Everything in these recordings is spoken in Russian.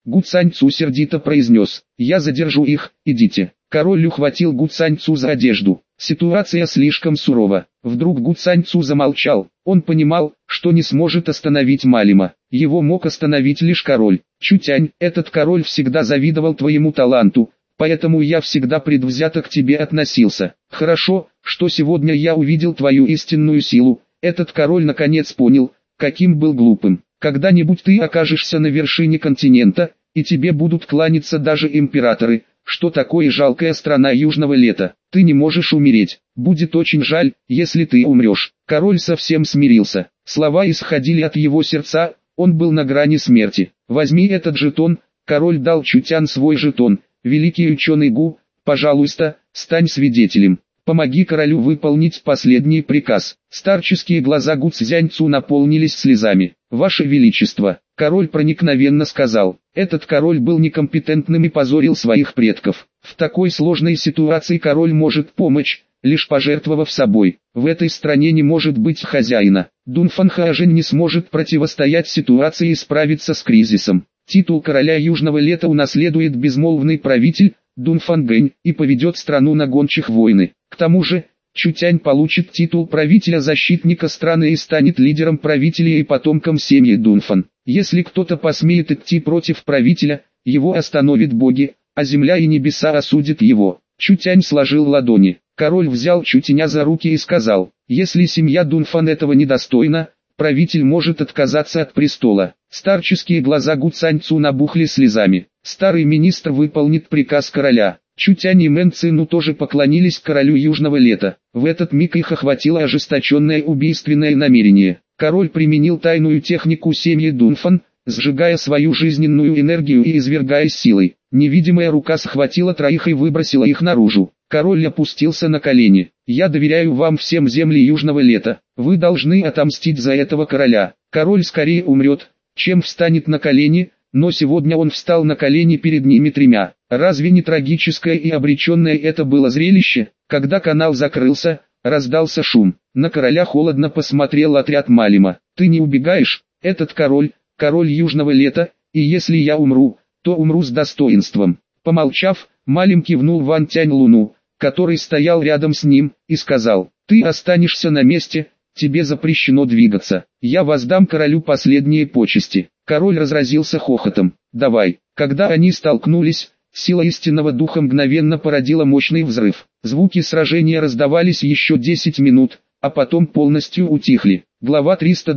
Гу Цаньцу сердито произнес: «Я задержу их, идите». Король ухватил Гу Цаньцу за одежду. Ситуация слишком сурова. Вдруг Гу Цаньцу замолчал. Он понимал, что не сможет остановить Малима. Его мог остановить лишь король. «Чутянь, этот король всегда завидовал твоему таланту, поэтому я всегда предвзято к тебе относился. Хорошо, что сегодня я увидел твою истинную силу». Этот король наконец понял, каким был глупым. «Когда-нибудь ты окажешься на вершине континента, и тебе будут кланяться даже императоры. Что такое жалкая страна южного лета? Ты не можешь умереть. Будет очень жаль, если ты умрешь». Король совсем смирился. Слова исходили от его сердца, он был на грани смерти. «Возьми этот жетон». Король дал Чутян свой жетон. «Великий ученый Гу, пожалуйста, стань свидетелем. Помоги королю выполнить последний приказ». Старческие глаза Гу Цзяньцу наполнились слезами. «Ваше Величество», король проникновенно сказал, этот король был некомпетентным и позорил своих предков. В такой сложной ситуации король может помочь, лишь пожертвовав собой. В этой стране не может быть хозяина. Дунфан Хаожень не сможет противостоять ситуации и справиться с кризисом. Титул короля Южного Лета унаследует безмолвный правитель, Дунфан Гэнь, и поведет страну на гончих войны. К тому же, Чутянь получит титул правителя-защитника страны и станет лидером правителя и потомком семьи Дунфан. Если кто-то посмеет идти против правителя, его остановят боги, а земля и небеса осудят его. Чутянь сложил ладони. Король взял Чутяня за руки и сказал: «Если семья Дунфан этого недостойна, правитель может отказаться от престола». Старческие глаза Гу Цаньцу набухли слезами. Старый министр выполнит приказ короля. Чутянь и Мэн Цину тоже поклонились королю Южного Лета. В этот миг их охватило ожесточенное убийственное намерение. Король применил тайную технику семьи Дунфан, сжигая свою жизненную энергию и извергаясь силой. Невидимая рука схватила троих и выбросила их наружу. Король опустился на колени. «Я доверяю вам всем земли Южного Лета. Вы должны отомстить за этого короля». Король скорее умрет, чем встанет на колени, но сегодня он встал на колени перед ними тремя. Разве не трагическое и обреченное это было зрелище? Когда канал закрылся, раздался шум. На короля холодно посмотрел отряд Малима. «Ты не убегаешь? Этот король, король Южного Лета, и если я умру, то умру с достоинством». Помолчав, Малим кивнул Ван Тянь Луну, который стоял рядом с ним, и сказал: «Ты останешься на месте, тебе запрещено двигаться. Я воздам королю последние почести». Король разразился хохотом. «Давай». Когда они столкнулись, сила истинного духа мгновенно породила мощный взрыв. Звуки сражения раздавались еще 10 минут, а потом полностью утихли. Глава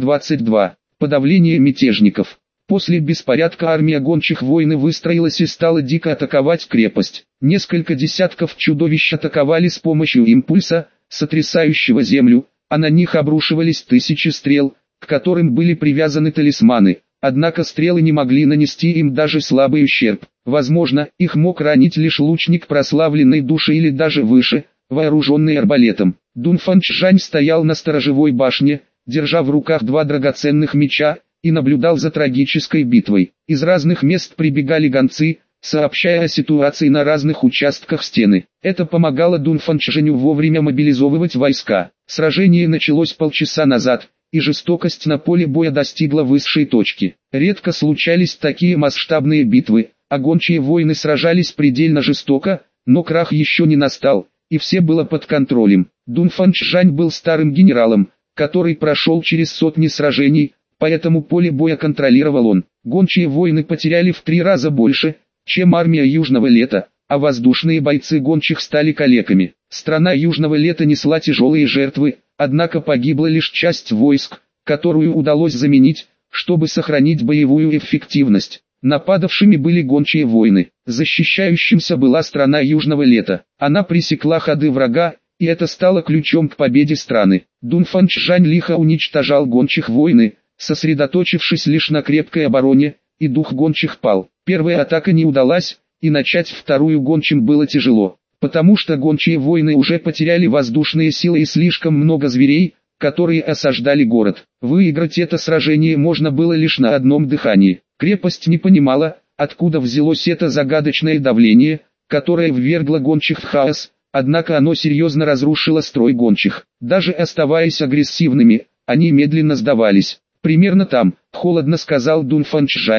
322. Подавление мятежников. После беспорядка армия гончих войны выстроилась и стала дико атаковать крепость. Несколько десятков чудовищ атаковали с помощью импульса, сотрясающего землю, а на них обрушивались тысячи стрел, к которым были привязаны талисманы. Однако стрелы не могли нанести им даже слабый ущерб. Возможно, их мог ранить лишь лучник прославленной души или даже выше, вооруженный арбалетом. Дунфан Чжань стоял на сторожевой башне, держа в руках два драгоценных меча, и наблюдал за трагической битвой. Из разных мест прибегали гонцы, сообщая о ситуации на разных участках стены. Это помогало Дунфан Чжэню вовремя мобилизовывать войска. Сражение началось полчаса назад, и жестокость на поле боя достигла высшей точки. Редко случались такие масштабные битвы, а гончие войны сражались предельно жестоко, но крах еще не настал, и все было под контролем. Дунфан Чжань был старым генералом, который прошел через сотни сражений, поэтому поле боя контролировал он. Гончие войны потеряли в 3 раза больше, чем армия Южного Лета, а воздушные бойцы гончих стали калеками. Страна Южного Лета несла тяжелые жертвы, однако погибла лишь часть войск, которую удалось заменить, чтобы сохранить боевую эффективность. Нападавшими были гончие войны, защищающимся была страна Южного Лета. Она пресекла ходы врага, и это стало ключом к победе страны. Дунфан Чжань лихо уничтожал гончих войны, сосредоточившись лишь на крепкой обороне, и дух гончих пал. Первая атака не удалась, и начать вторую гончим было тяжело, потому что гончие войны уже потеряли воздушные силы и слишком много зверей, которые осаждали город. Выиграть это сражение можно было лишь на одном дыхании. Крепость не понимала, откуда взялось это загадочное давление, которое ввергло гончих в хаос, однако оно серьезно разрушило строй гончих. Даже оставаясь агрессивными, они медленно сдавались. «Примерно там», — холодно сказал Дунфан Чжань,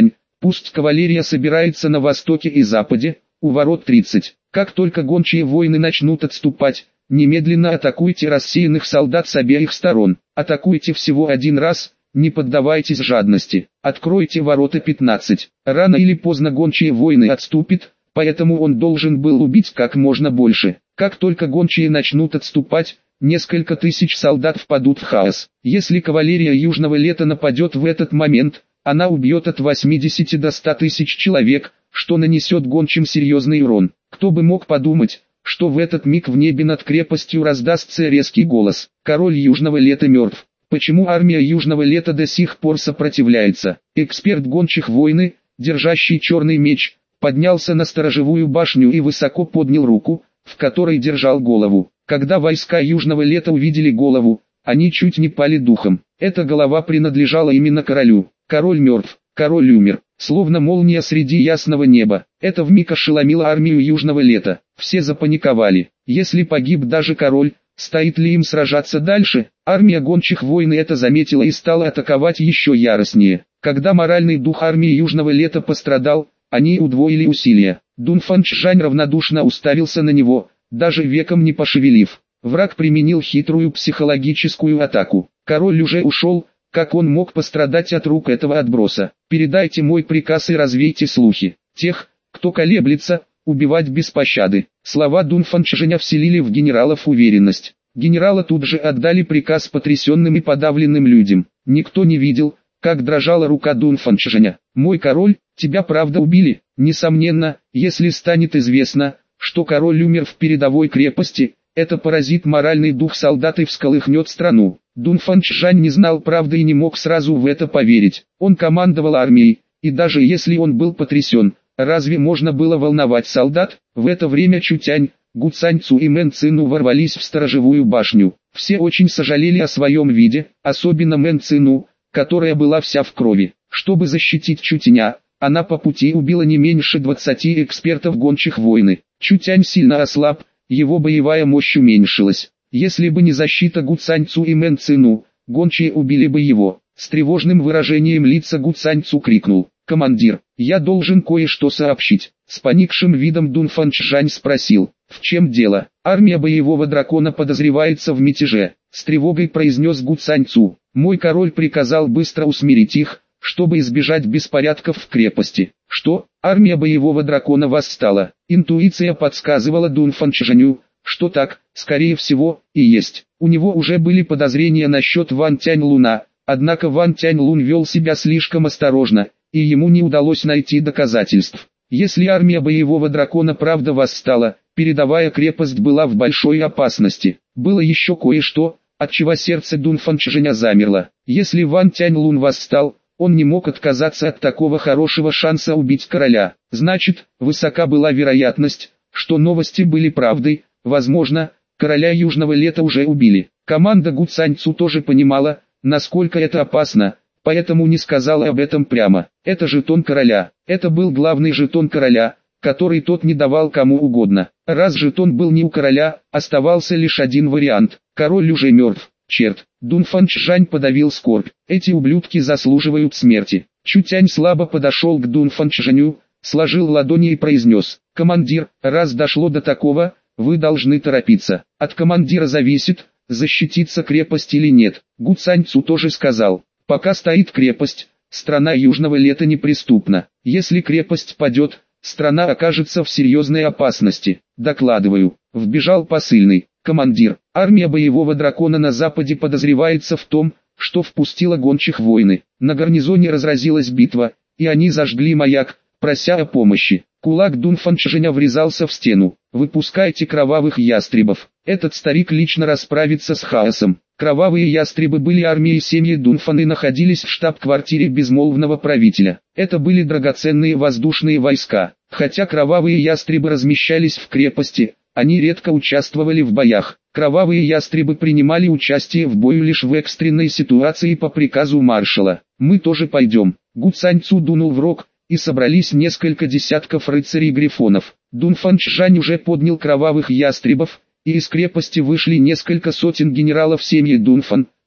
Пусть кавалерия собирается на востоке и западе, у ворот 30. Как только гончие воины начнут отступать, немедленно атакуйте рассеянных солдат с обеих сторон. Атакуйте всего один раз, не поддавайтесь жадности. Откройте ворота 15. Рано или поздно гончие воины отступят, поэтому он должен был убить как можно больше. Как только гончие начнут отступать, несколько тысяч солдат впадут в хаос. Если кавалерия Южного Лета нападет в этот момент, она убьет от 80 до 100 тысяч человек, что нанесет гончим серьезный урон. Кто бы мог подумать, что в этот миг в небе над крепостью раздастся резкий голос. Король Южного Лета мертв. Почему армия Южного Лета до сих пор сопротивляется? Эксперт гончих войны, держащий черный меч, поднялся на сторожевую башню и высоко поднял руку, в которой держал голову. Когда войска Южного Лета увидели голову, они чуть не пали духом. Эта голова принадлежала именно королю. Король мертв, король умер, словно молния среди ясного неба. Это вмиг ошеломило армию Южного Лета. Все запаниковали. Если погиб даже король, стоит ли им сражаться дальше? Армия гончих войн это заметила и стала атаковать еще яростнее. Когда моральный дух армии Южного Лета пострадал, они удвоили усилия. Дунфан Чжань равнодушно уставился на него, даже веком не пошевелив. Враг применил хитрую психологическую атаку. Король уже ушел, как он мог пострадать от рук этого отброса? Передайте мой приказ и развейте слухи. Тех, кто колеблется, убивать без пощады. Слова Дунфан Чжэня вселили в генералов уверенность. Генералы тут же отдали приказ потрясенным и подавленным людям. Никто не видел, как дрожала рука Дунфан Чжэня. «Мой король, тебя правда убили?» Несомненно, если станет известно, что король умер в передовой крепости, это поразит моральный дух солдат и всколыхнет страну. Дунфан Чжань не знал правды и не мог сразу в это поверить. Он командовал армией, и даже если он был потрясен, разве можно было волновать солдат? В это время Чутянь, Гуцаньцу и Мэн Цину ворвались в сторожевую башню. Все очень сожалели о своем виде, особенно Мэн Цину, которая была вся в крови. Чтобы защитить Чутяня, она по пути убила не меньше 20 экспертов гончих войны. Чутянь сильно ослаб, его боевая мощь уменьшилась. Если бы не защита Гуцаньцу и Мэн Цину, гончие убили бы его. С тревожным выражением лица Гуцаньцу крикнул: «Командир, я должен кое-что сообщить». С поникшим видом Дунфан Чжань спросил: «В чем дело?» «Армия боевого дракона подозревается в мятеже», — с тревогой произнес Гуцаньцу. «Мой король приказал быстро усмирить их, чтобы избежать беспорядков в крепости». «Что? Армия боевого дракона восстала?» Интуиция подсказывала Дунфан Чжаню, что так, скорее всего, и есть. У него уже были подозрения насчет Ван Тянь-Луна, однако Ван Тянь-Лун вел себя слишком осторожно, и ему не удалось найти доказательств. Если армия боевого дракона правда восстала, передовая крепость была в большой опасности. Было еще кое-что, отчего сердце Дунфан Чжэня замерло. Если Ван Тянь-Лун восстал, он не мог отказаться от такого хорошего шанса убить короля. Значит, высока была вероятность, что новости были правдой. Возможно, короля Южного Лета уже убили. Команда Гуцаньцу тоже понимала, насколько это опасно, поэтому не сказала об этом прямо. Это жетон короля. Это был главный жетон короля, который тот не давал кому угодно. Раз жетон был не у короля, оставался лишь один вариант. Король уже мертв. Черт. Дунфан Чжань подавил скорбь. Эти ублюдки заслуживают смерти. Чутянь слабо подошел к Дунфан Чжаню, сложил ладони и произнес: «Командир, раз дошло до такого, вы должны торопиться. От командира зависит, защитится крепость или нет». Гуцаньцу тоже сказал: «Пока стоит крепость, страна Южного Лета неприступна. Если крепость падет, страна окажется в серьезной опасности. Докладываю». Вбежал посыльный: «Командир, армия боевого дракона на западе подозревается в том, что впустила гончих войны. На гарнизоне разразилась битва, и они зажгли маяк, прося о помощи». Кулак Дунфан Чжэня врезался в стену. «Выпускайте кровавых ястребов. Этот старик лично расправится с хаосом». Кровавые ястребы были армией семьи Дунфан и находились в штаб-квартире безмолвного правителя. Это были драгоценные воздушные войска. Хотя кровавые ястребы размещались в крепости, они редко участвовали в боях. Кровавые ястребы принимали участие в бою лишь в экстренной ситуации по приказу маршала. «Мы тоже пойдем». Гуцаньцу дунул в рог, и собрались несколько десятков рыцарей-грифонов. Дунфан Чжань уже поднял кровавых ястребов, и из крепости вышли несколько сотен генералов семьи Дунфан,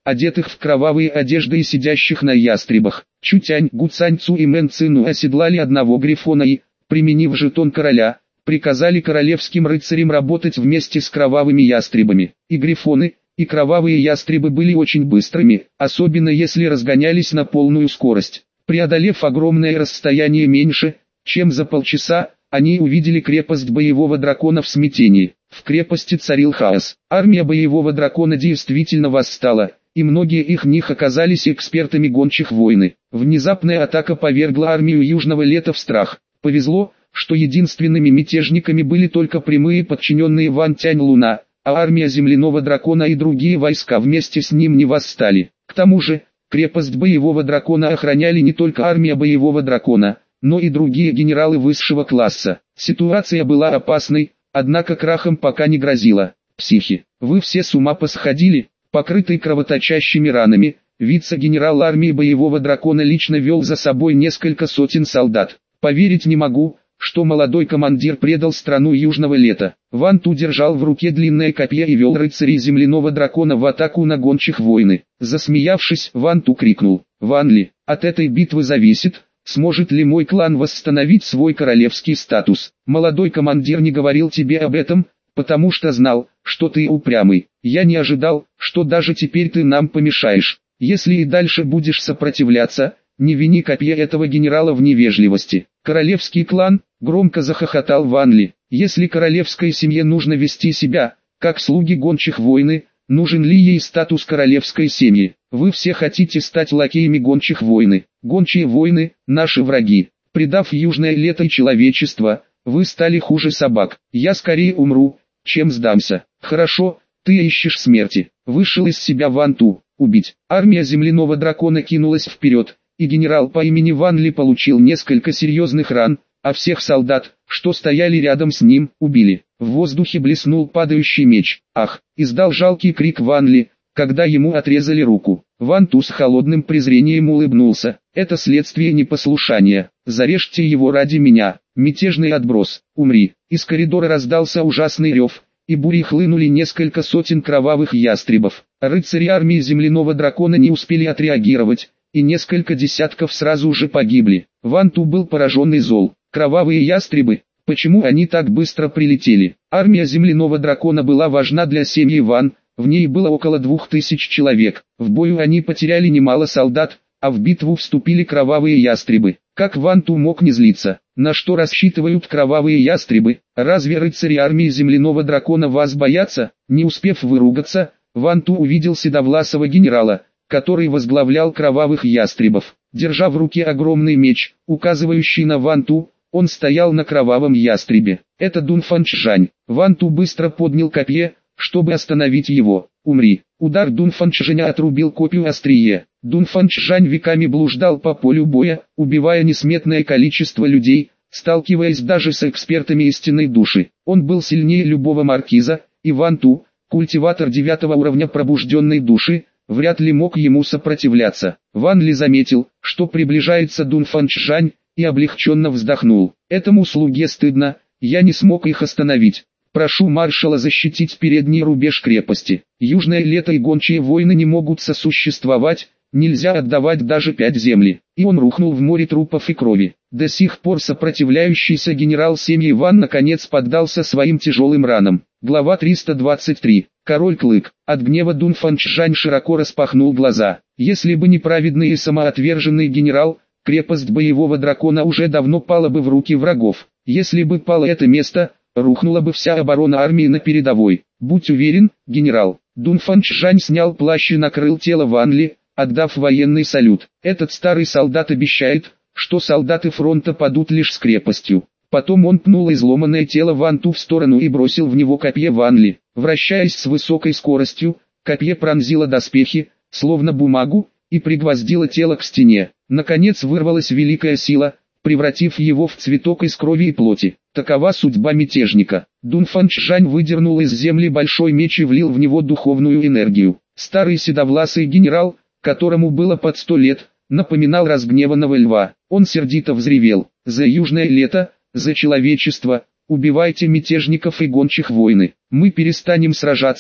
одетых в кровавые одежды и сидящих на ястребах. Чутянь, Гуцаньцу и Мэн Цину оседлали одного грифона и, применив жетон короля, приказали королевским рыцарям работать вместе с кровавыми ястребами. И грифоны, и кровавые ястребы были очень быстрыми, особенно если разгонялись на полную скорость. Преодолев огромное расстояние меньше, чем за полчаса, они увидели крепость боевого дракона в смятении. В крепости царил хаос. Армия боевого дракона действительно восстала, и многие из них оказались экспертами гончих войны. Внезапная атака повергла армию Южного Лета в страх. Повезло, что единственными мятежниками были только прямые подчиненные Ван Тянь Луна, а армия земляного дракона и другие войска вместе с ним не восстали. К тому же, крепость боевого дракона охраняли не только армия боевого дракона, но и другие генералы высшего класса. Ситуация была опасной, однако крахом пока не грозила. Психи, вы все с ума посходили, покрытый кровоточащими ранами. Вице-генерал армии боевого дракона лично вел за собой несколько сотен солдат. Поверить не могу, что молодой командир предал страну Южного Лета. Ван Ту держал в руке длинное копье и вел рыцарей земляного дракона в атаку на гончих войны. Засмеявшись, Ван Ту крикнул: «Ван Ли, от этой битвы зависит, сможет ли мой клан восстановить свой королевский статус. Молодой командир не говорил тебе об этом, потому что знал, что ты упрямый. Я не ожидал, что даже теперь ты нам помешаешь. Если и дальше будешь сопротивляться, не вини копье этого генерала в невежливости». «Королевский клан», — громко захохотал Ван Ли. «Если королевской семье нужно вести себя, как слуги гончих войны, нужен ли ей статус королевской семьи? Вы все хотите стать лакеями гончих войны. Гончие войны — наши враги. Предав Южное Лето и человечество, вы стали хуже собак. Я скорее умру, чем сдамся». «Хорошо, ты ищешь смерти». Вышел из себя Ван Ту. «Убить». Армия земляного дракона кинулась вперед, и генерал по имени Ван Ли получил несколько серьезных ран, а всех солдат, что стояли рядом с ним, убили. В воздухе блеснул падающий меч. «Ах!» — издал жалкий крик Ван Ли, когда ему отрезали руку. Ван Ту с холодным презрением улыбнулся. «Это следствие непослушания. Зарежьте его ради меня, мятежный отброс, умри». Из коридора раздался ужасный рев, и бурей хлынули несколько сотен кровавых ястребов. Рыцари армии земляного дракона не успели отреагировать, и несколько десятков сразу же погибли. Ван Ту был поражен и зол. Кровавые ястребы, почему они так быстро прилетели? Армия земляного дракона была важна для семьи Ван, в ней было около 2000 человек. В бою они потеряли немало солдат, а в битву вступили кровавые ястребы. Как Ван Ту мог не злиться? На что рассчитывают кровавые ястребы? Разве рыцари армии земляного дракона вас боятся? Не успев выругаться, Ван Ту увидел седовласого генерала, который возглавлял кровавых ястребов. Держа в руке огромный меч, указывающий на Ван Ту, он стоял на кровавом ястребе. Это Дунфан Чжань. Ван Ту быстро поднял копье, чтобы остановить его. «Умри!» Удар Дунфан Чжаня отрубил копью острие. Дунфан Чжань веками блуждал по полю боя, убивая несметное количество людей, сталкиваясь даже с экспертами истинной души. Он был сильнее любого маркиза, и Ван Ту, культиватор 9 уровня пробужденной души, вряд ли мог ему сопротивляться. Ван Ли заметил, что приближается Дунфан Чжань, и облегченно вздохнул. «Этому слуге стыдно, я не смог их остановить. Прошу маршала защитить передний рубеж крепости. Южное Лето и гончие войны не могут сосуществовать, нельзя отдавать даже 5 земли». И он рухнул в море трупов и крови. До сих пор сопротивляющийся генерал семьи Ван наконец поддался своим тяжелым ранам. Глава 323. Король Клык. От гнева Дунфан Чжань широко распахнул глаза. Если бы не праведный и самоотверженный генерал, крепость боевого дракона уже давно пала бы в руки врагов. Если бы пало это место, рухнула бы вся оборона армии на передовой. Будь уверен, генерал. Дунфан Чжань снял плащ и накрыл тело Ван Ли, отдав военный салют. Этот старый солдат обещает, что солдаты фронта падут лишь с крепостью. Потом он пнул изломанное тело Ван Ту в сторону и бросил в него копье Ван Ли. Вращаясь с высокой скоростью, копье пронзило доспехи, словно бумагу, и пригвоздило тело к стене. Наконец вырвалась великая сила, превратив его в цветок из крови и плоти. Такова судьба мятежника. Дунфан Чжань выдернул из земли большой меч и влил в него духовную энергию. Старый седовласый генерал, которому было под 100 лет, напоминал разгневанного льва. Он сердито взревел: «За Южное Лето, за человечество, убивайте мятежников и гончих войны. Мы перестанем сражаться,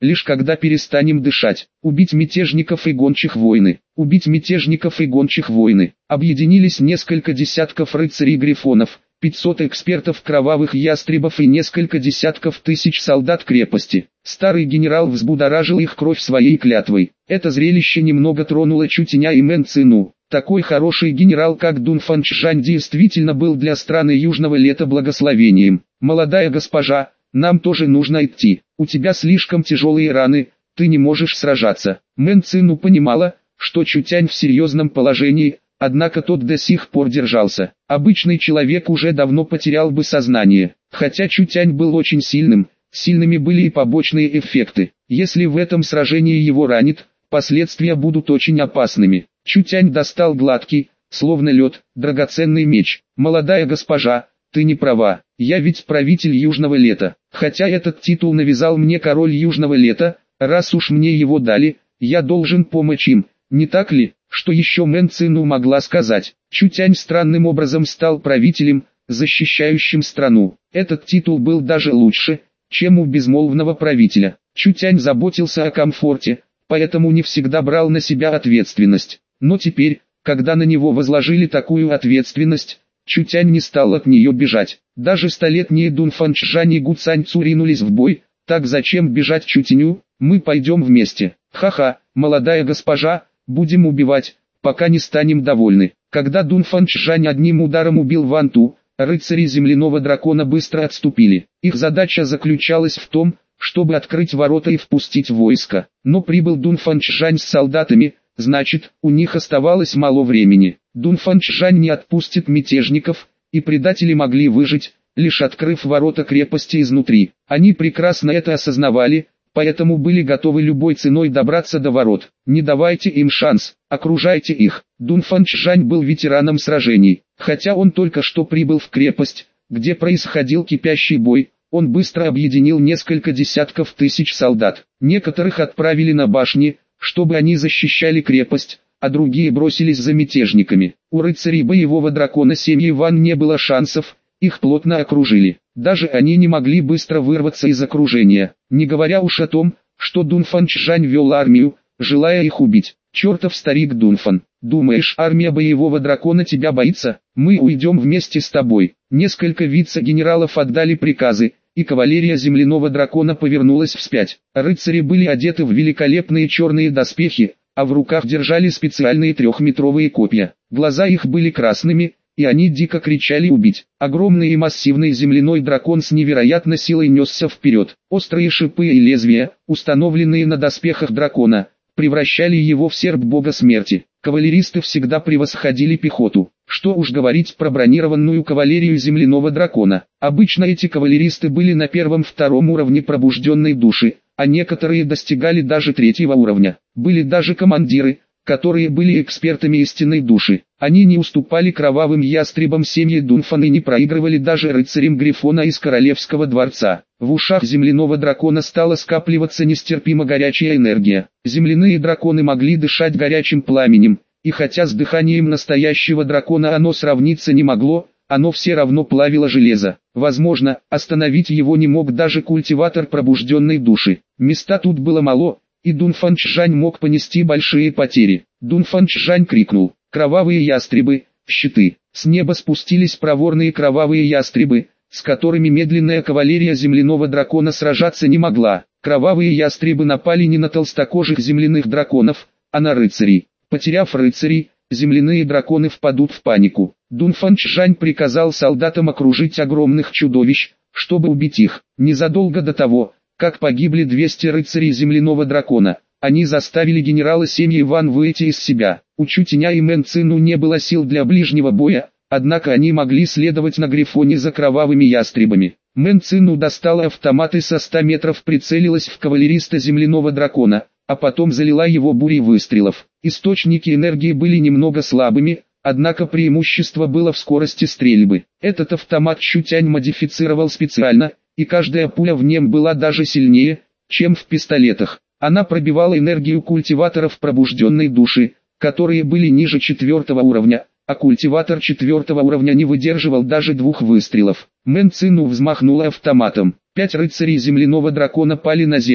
лишь когда перестанем дышать. Убить мятежников и гончих войны. Убить мятежников и гончих войны. Объединились несколько десятков рыцарей грифонов, 500 экспертов кровавых ястребов и несколько десятков тысяч солдат крепости. Старый генерал взбудоражил их кровь своей клятвой. Это зрелище немного тронуло Чутеня и Мэн Цину. Такой хороший генерал, как Дун Фанчжань, действительно был для страны Южного Лета благословением. «Молодая госпожа, нам тоже нужно идти. У тебя слишком тяжелые раны, ты не можешь сражаться». Мэн Цину понимала, что Чутянь в серьезном положении, однако тот до сих пор держался. Обычный человек уже давно потерял бы сознание. Хотя Чутянь был очень сильным, сильными были и побочные эффекты. Если в этом сражении его ранит, последствия будут очень опасными. Чутянь достал гладкий, словно лед, драгоценный меч. «Молодая госпожа, ты не права, я ведь правитель Южного Лета. Хотя этот титул навязал мне король Южного Лета, раз уж мне его дали, я должен помочь им, не так ли?» Что еще Мэн Цину могла сказать? Чутянь странным образом стал правителем, защищающим страну. Этот титул был даже лучше, чем у безмолвного правителя. Чутянь заботился о комфорте, поэтому не всегда брал на себя ответственность. Но теперь, когда на него возложили такую ответственность, Чутянь не стал от нее бежать. Даже столетние Дун Фанчжань и Гу Цаньцу ринулись в бой, так зачем бежать Чутеню? Мы пойдем вместе. Ха-ха, молодая госпожа, будем убивать, пока не станем довольны. Когда Дун Фанчжань одним ударом убил Ван Ту, рыцари земляного дракона быстро отступили. Их задача заключалась в том, чтобы открыть ворота и впустить войско. Но прибыл Дун Фанчжань с солдатами, значит, у них оставалось мало времени. Дун Фанчжань не отпустит мятежников, и предатели могли выжить, лишь открыв ворота крепости изнутри. Они прекрасно это осознавали, поэтому были готовы любой ценой добраться до ворот. Не давайте им шанс, окружайте их. Дун Фанчжань был ветераном сражений. Хотя он только что прибыл в крепость, где происходил кипящий бой, он быстро объединил несколько десятков тысяч солдат. Некоторых отправили на башни, чтобы они защищали крепость, а другие бросились за мятежниками. У рыцарей боевого дракона семьи Ван не было шансов, их плотно окружили. Даже они не могли быстро вырваться из окружения, не говоря уж о том, что Дун Фанчжань вел армию, желая их убить. «Чертов старик Дунфан, думаешь, армия боевого дракона тебя боится? Мы уйдем вместе с тобой». Несколько вице-генералов отдали приказы, и кавалерия земляного дракона повернулась вспять. Рыцари были одеты в великолепные черные доспехи, а в руках держали специальные трехметровые копья. Глаза их были красными, и они дико кричали «убить». Огромный и массивный земляной дракон с невероятной силой несся вперед. Острые шипы и лезвия, установленные на доспехах дракона, превращали его в серп бога смерти. Кавалеристы всегда превосходили пехоту. Что уж говорить про бронированную кавалерию земляного дракона. Обычно эти кавалеристы были на первом-втором уровне пробужденной души, а некоторые достигали даже третьего уровня. Были даже командиры, которые были экспертами истинной души. Они не уступали кровавым ястребам семьи Дунфан и не проигрывали даже рыцарям Грифона из королевского дворца. В ушах земляного дракона стала скапливаться нестерпимо горячая энергия. Земляные драконы могли дышать горячим пламенем, и хотя с дыханием настоящего дракона оно сравниться не могло, оно все равно плавило железо. Возможно, остановить его не мог даже культиватор пробужденной души. Места тут было мало, и Дун Фанчжань мог понести большие потери. Дун Фанчжань крикнул: «Кровавые ястребы, щиты!» С неба спустились проворные кровавые ястребы, с которыми медленная кавалерия земляного дракона сражаться не могла. Кровавые ястребы напали не на толстокожих земляных драконов, а на рыцарей. Потеряв рыцарей, земляные драконы впадут в панику. Дун Фанчжань приказал солдатам окружить огромных чудовищ, чтобы убить их. Незадолго до того, как погибли 200 рыцарей земляного дракона, они заставили генерала семьи Ван выйти из себя. У Чутеня и Мэн Цину не было сил для ближнего боя, однако они могли следовать на Грифоне за кровавыми ястребами. Мэн Цину достала автомат и со 100 метров прицелилась в кавалериста земляного дракона, а потом залила его бурей выстрелов. Источники энергии были немного слабыми, однако преимущество было в скорости стрельбы. Этот автомат Чутянь модифицировал специально, и каждая пуля в нем была даже сильнее, чем в пистолетах. Она пробивала энергию культиваторов пробужденной души, которые были ниже 4 уровня, а культиватор 4 уровня не выдерживал даже 2 выстрелов. Мэн Цину взмахнула автоматом. 5 рыцарей земляного дракона пали на землю.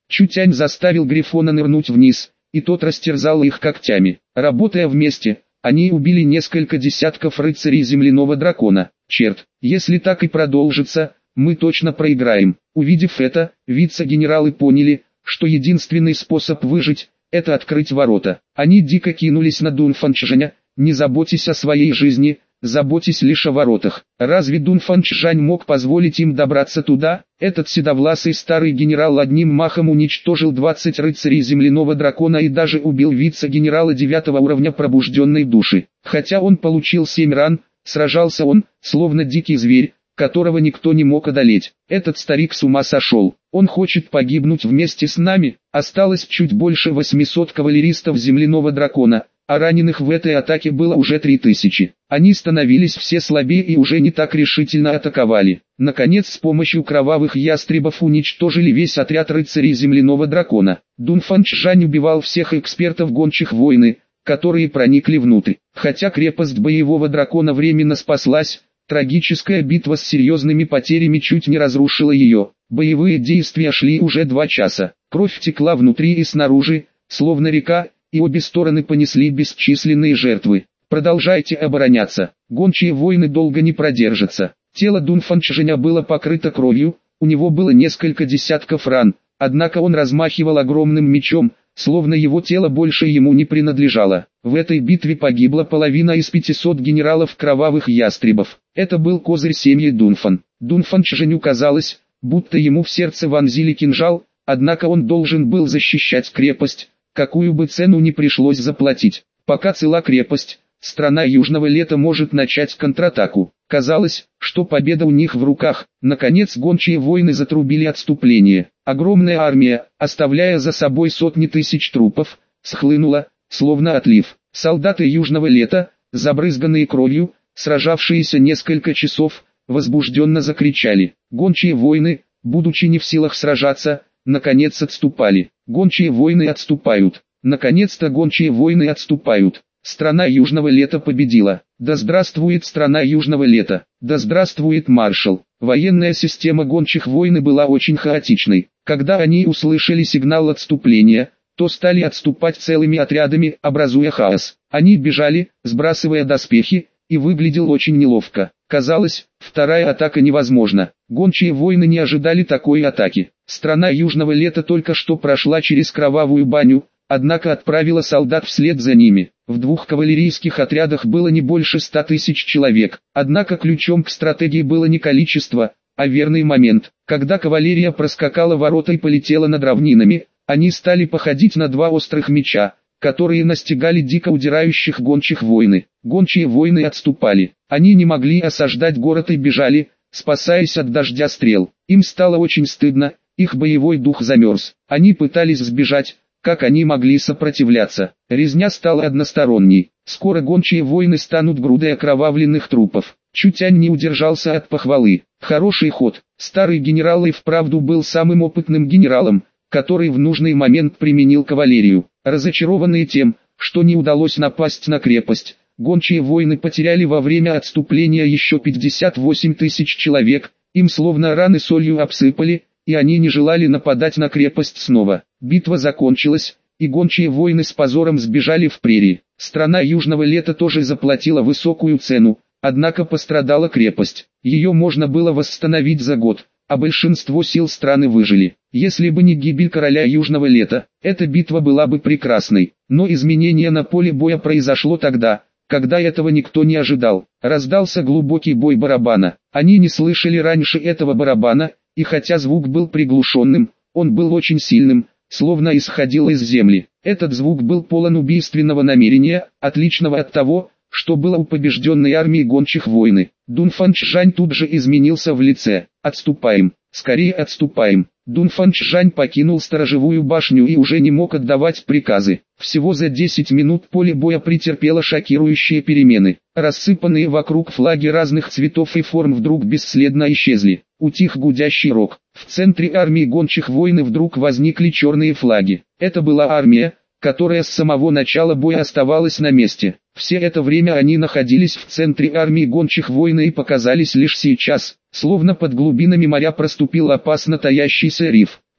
Чутянь заставил Грифона нырнуть вниз, и тот растерзал их когтями. Работая вместе, они убили несколько десятков рыцарей земляного дракона. Черт, если так и продолжится, мы точно проиграем. Увидев это, вице-генералы поняли, что единственный способ выжить – это открыть ворота. Они дико кинулись на Дунфанчжаня. Не заботьтесь о своей жизни, заботьтесь лишь о воротах. Разве Дунфанчжань мог позволить им добраться туда? Этот седовласый старый генерал одним махом уничтожил 20 рыцарей земляного дракона и даже убил вице-генерала 9 уровня пробужденной души. Хотя он получил 7 ран, сражался он, словно дикий зверь, которого никто не мог одолеть. Этот старик с ума сошел. Он хочет погибнуть вместе с нами. Осталось чуть больше 800 кавалеристов земляного дракона, а раненых в этой атаке было уже 3000. Они становились все слабее и уже не так решительно атаковали. Наконец, с помощью кровавых ястребов уничтожили весь отряд рыцарей земляного дракона. Дунфанчжань убивал всех экспертов гончих войны, которые проникли внутрь. Хотя крепость боевого дракона временно спаслась, трагическая битва с серьезными потерями чуть не разрушила ее. Боевые действия шли уже 2 часа. Кровь текла внутри и снаружи, словно река, и обе стороны понесли бесчисленные жертвы. Продолжайте обороняться. Гончие войны долго не продержатся. Тело Дунфанчжэня было покрыто кровью, у него было несколько десятков ран, однако он размахивал огромным мечом, словно его тело больше ему не принадлежало. В этой битве погибла половина из 500 генералов кровавых ястребов. Это был козырь семьи Дунфан. Дунфанчжэню казалось, будто ему в сердце вонзили кинжал, однако он должен был защищать крепость, какую бы цену ни пришлось заплатить. Пока цела крепость, страна Южного Лета может начать контратаку. Казалось, что победа у них в руках. Наконец гончие войны затрубили отступление. Огромная армия, оставляя за собой сотни тысяч трупов, схлынула, словно отлив. Солдаты Южного Лета, забрызганные кровью, сражавшиеся несколько часов, возбужденно закричали. Гончие войны, будучи не в силах сражаться, наконец отступали. Гончие войны отступают. Наконец-то гончие войны отступают. Страна Южного Лета победила. Да здравствует страна Южного Лета. Да здравствует маршал. Военная система гончих войны была очень хаотичной. Когда они услышали сигнал отступления, то стали отступать целыми отрядами, образуя хаос. Они бежали, сбрасывая доспехи, и выглядел очень неловко. Казалось, вторая атака невозможна. Гончие войны не ожидали такой атаки. Страна Южного Лета только что прошла через кровавую баню, однако отправила солдат вслед за ними. В 2 кавалерийских отрядах было не больше 100 тысяч человек. Однако ключом к стратегии было не количество, а верный момент. Когда кавалерия проскакала ворота и полетела над равнинами, они стали походить на 2 острых меча, которые настигали дико удирающих гончих войны. Гончие войны отступали. Они не могли осаждать город и бежали, спасаясь от дождя стрел. Им стало очень стыдно, их боевой дух замерз. Они пытались сбежать. Как они могли сопротивляться? Резня стала односторонней. Скоро гончие войны станут грудой окровавленных трупов. Чутянь не удержался от похвалы. Хороший ход. Старый генерал и вправду был самым опытным генералом, который в нужный момент применил кавалерию. Разочарованные тем, что не удалось напасть на крепость, гончие войны потеряли во время отступления еще 58 тысяч человек, им словно раны солью обсыпали, и они не желали нападать на крепость снова. Битва закончилась, и гончие войны с позором сбежали в прерии. Страна Южного Лета тоже заплатила высокую цену, однако пострадала крепость. Ее можно было восстановить за год, а большинство сил страны выжили. Если бы не гибель короля Южного Лета, эта битва была бы прекрасной. Но изменение на поле боя произошло тогда, когда этого никто не ожидал. Раздался глубокий бой барабана. Они не слышали раньше этого барабана, и хотя звук был приглушенным, он был очень сильным, словно исходил из земли. Этот звук был полон убийственного намерения, отличного от того, что было у побежденной армии гончих войны. Дунфанчжань тут же изменился в лице. «Отступаем, скорее отступаем». Дунфанчжань покинул сторожевую башню и уже не мог отдавать приказы. Всего за 10 минут поле боя претерпело шокирующие перемены. Рассыпанные вокруг флаги разных цветов и форм вдруг бесследно исчезли. Утих гудящий рог. В центре армии гончих войны вдруг возникли черные флаги. Это была армия, которая с самого начала боя оставалась на месте. Все это время они находились в центре армии гончих войны и показались лишь сейчас, словно под глубинами моря проступил опасно таящийся риф.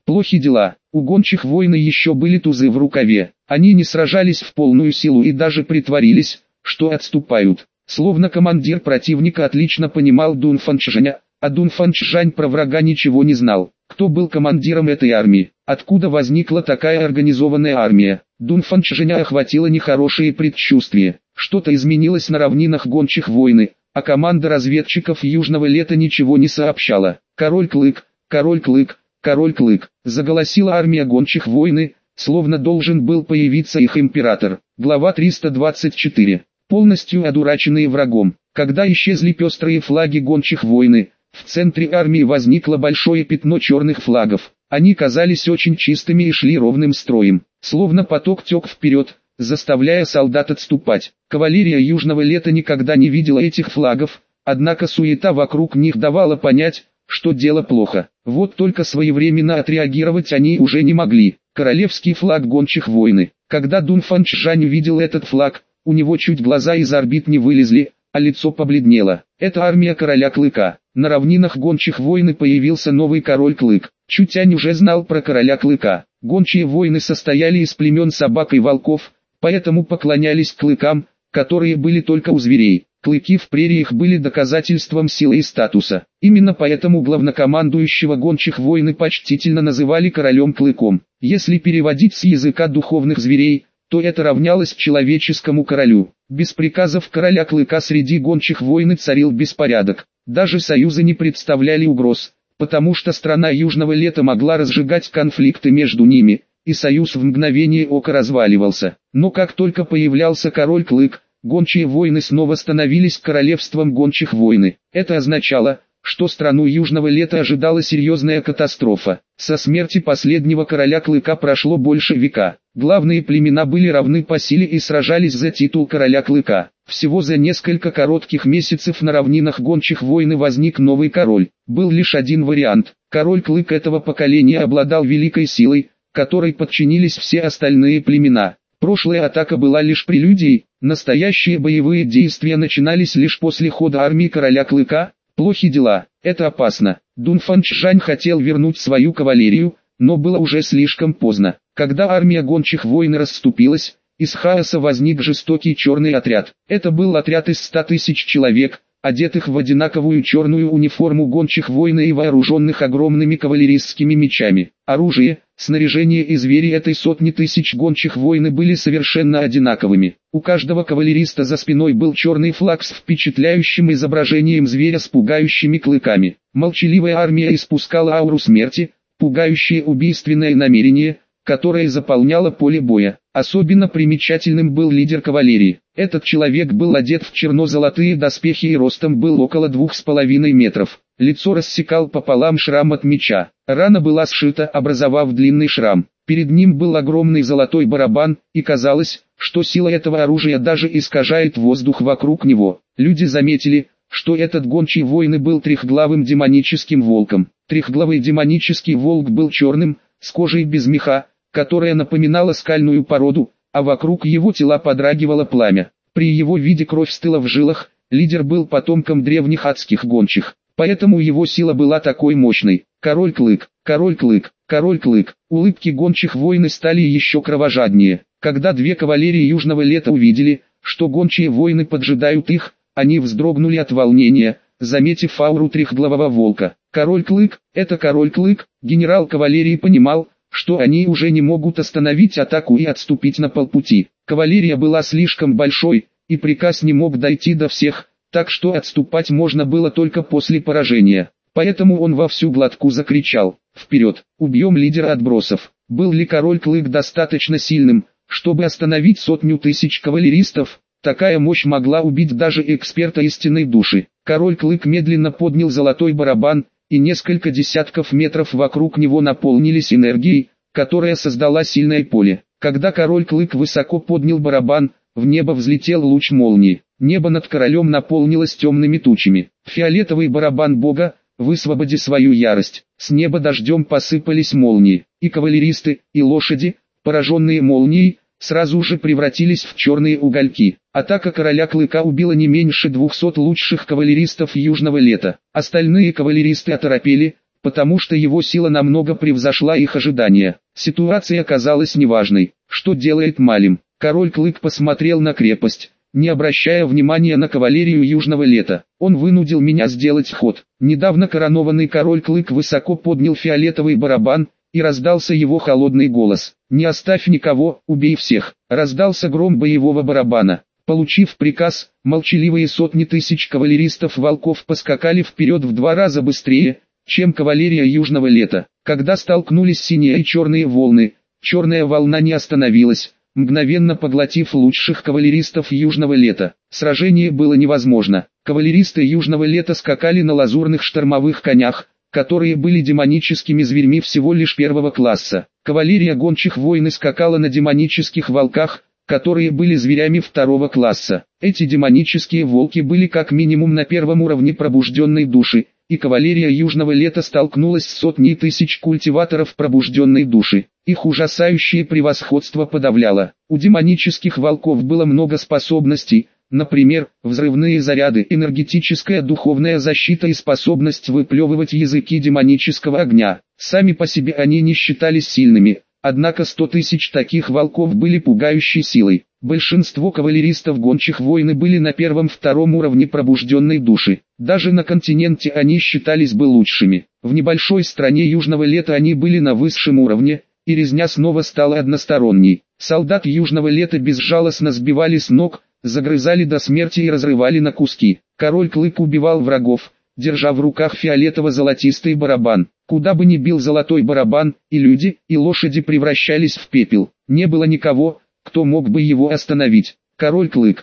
Плохи дела. У гончих воины еще были тузы в рукаве. Они не сражались в полную силу и даже притворились, что отступают. Словно командир противника отлично понимал Дунфанчжаня, а Дунфанчжань про врага ничего не знал. Кто был командиром этой армии? Откуда возникла такая организованная армия? Дунфанчжаня охватило нехорошее предчувствие. Что-то изменилось на равнинах гончих войны, а команда разведчиков Южного Лета ничего не сообщала. «Король Клык! Король Клык! Король Клык!» заголосила армия гончих войны, словно должен был появиться их император. Глава 324. Полностью одураченные врагом. Когда исчезли пестрые флаги гончих войны, в центре армии возникло большое пятно черных флагов. Они казались очень чистыми и шли ровным строем, словно поток тек вперед, заставляя солдат отступать. Кавалерия Южного Лета никогда не видела этих флагов, однако суета вокруг них давала понять, что дело плохо. Вот только своевременно отреагировать они уже не могли. Королевский флаг гончих войны. Когда Дунфанчжань увидел этот флаг, у него чуть глаза из орбит не вылезли, а лицо побледнело. Это армия короля Клыка. На равнинах гончих войны появился новый король Клык. Чутянь уже знал про короля Клыка. Гончие войны состояли из племен собак и волков, поэтому поклонялись клыкам, которые были только у зверей. Клыки в прериях были доказательством силы и статуса. Именно поэтому главнокомандующего гончих войны почтительно называли королем Клыком. Если переводить с языка духовных зверей, то это равнялось человеческому королю. Без приказов короля Клыка среди гончих войны царил беспорядок. Даже союзы не представляли угроз, потому что страна Южного Лета могла разжигать конфликты между ними, и союз в мгновение ока разваливался. Но как только появлялся король Клык, гончие войны снова становились королевством гончих войны. Это означало, что страну Южного Лета ожидала серьезная катастрофа. Со смерти последнего короля Клыка прошло больше века. Главные племена были равны по силе и сражались за титул короля Клыка. Всего за несколько коротких месяцев на равнинах гончих войны возник новый король. Был лишь один вариант. Король Клык этого поколения обладал великой силой, которой подчинились все остальные племена. Прошлая атака была лишь прелюдией, настоящие боевые действия начинались лишь после хода армии короля Клыка. Плохи дела, это опасно. Дунфанчжань хотел вернуть свою кавалерию, но было уже слишком поздно. Когда армия гончих войн расступилась, из хаоса возник жестокий черный отряд. Это был отряд из 100 тысяч человек, одетых в одинаковую черную униформу гончих войн и вооруженных огромными кавалеристскими мечами. Оружие, снаряжение и звери этой сотни тысяч гончих войн были совершенно одинаковыми. У каждого кавалериста за спиной был черный флаг с впечатляющим изображением зверя с пугающими клыками. Молчаливая армия испускала ауру смерти, пугающее убийственное намерение, которое заполняло поле боя. Особенно примечательным был лидер кавалерии. Этот человек был одет в черно-золотые доспехи и ростом был около 2,5 метров. Лицо рассекал пополам шрам от меча. Рана была сшита, образовав длинный шрам. Перед ним был огромный золотой барабан, и казалось, что сила этого оружия даже искажает воздух вокруг него. Люди заметили, что этот гончий воин был трехглавым демоническим волком. Трехглавый демонический волк был черным, с кожей без меха, которая напоминала скальную породу, а вокруг его тела подрагивало пламя. При его виде кровь стыла в жилах, лидер был потомком древних адских гончих, поэтому его сила была такой мощной. Король Клык, король Клык, король Клык. Улыбки гончих войны стали еще кровожаднее. Когда две кавалерии Южного Лета увидели, что гончие войны поджидают их, они вздрогнули от волнения, заметив ауру трехглавого волка. Король Клык, это король Клык. Генерал кавалерии понимал, что они уже не могут остановить атаку и отступить на полпути. Кавалерия была слишком большой, и приказ не мог дойти до всех, так что отступать можно было только после поражения. Поэтому он во всю глотку закричал: «Вперед, убьем лидера отбросов!» Был ли король Клык достаточно сильным, чтобы остановить 100 тысяч кавалеристов? Такая мощь могла убить даже эксперта истинной души. Король Клык медленно поднял золотой барабан, и несколько десятков метров вокруг него наполнились энергией, которая создала сильное поле. Когда король Клык высоко поднял барабан, в небо взлетел луч молнии. Небо над королем наполнилось темными тучами. Фиолетовый барабан бога, высвободи свою ярость. С неба дождем посыпались молнии, и кавалеристы, и лошади, пораженные молнией, сразу же превратились в черные угольки. Атака короля Клыка убила не меньше 200 лучших кавалеристов Южного Лета. Остальные кавалеристы оторопели, потому что его сила намного превзошла их ожидания. Ситуация оказалась неважной. Что делает Малим? Король Клык посмотрел на крепость, не обращая внимания на кавалерию Южного Лета. Он вынудил меня сделать ход. Недавно коронованный король Клык высоко поднял фиолетовый барабан, и раздался его холодный голос. «Не оставь никого, убей всех!» Раздался гром боевого барабана. Получив приказ, молчаливые сотни тысяч кавалеристов-волков поскакали вперед в 2 раза быстрее, чем кавалерия Южного Лета. Когда столкнулись синие и черные волны, черная волна не остановилась, мгновенно поглотив лучших кавалеристов Южного Лета. Сражение было невозможно. Кавалеристы Южного Лета скакали на лазурных штормовых конях, которые были демоническими зверьми всего лишь 1 класса. Кавалерия гончих войны скакала на демонических волках, которые были зверями 2 класса. Эти демонические волки были как минимум на 1 уровне пробужденной души, и кавалерия Южного Лета столкнулась с сотней тысяч культиваторов пробужденной души. Их ужасающее превосходство подавляло. У демонических волков было много способностей, например, взрывные заряды, энергетическая духовная защита и способность выплевывать языки демонического огня. Сами по себе они не считались сильными, однако 100 тысяч таких волков были пугающей силой. Большинство кавалеристов гончих войны были на 1-2 уровне пробужденной души. Даже на континенте они считались бы лучшими. В небольшой стране Южного Лета они были на высшем уровне, и резня снова стала односторонней. Солдат Южного Лета безжалостно сбивали с ног, загрызали до смерти и разрывали на куски. Король Клык убивал врагов, держа в руках фиолетово-золотистый барабан. Куда бы ни бил золотой барабан, и люди, и лошади превращались в пепел. Не было никого, кто мог бы его остановить. Король Клык,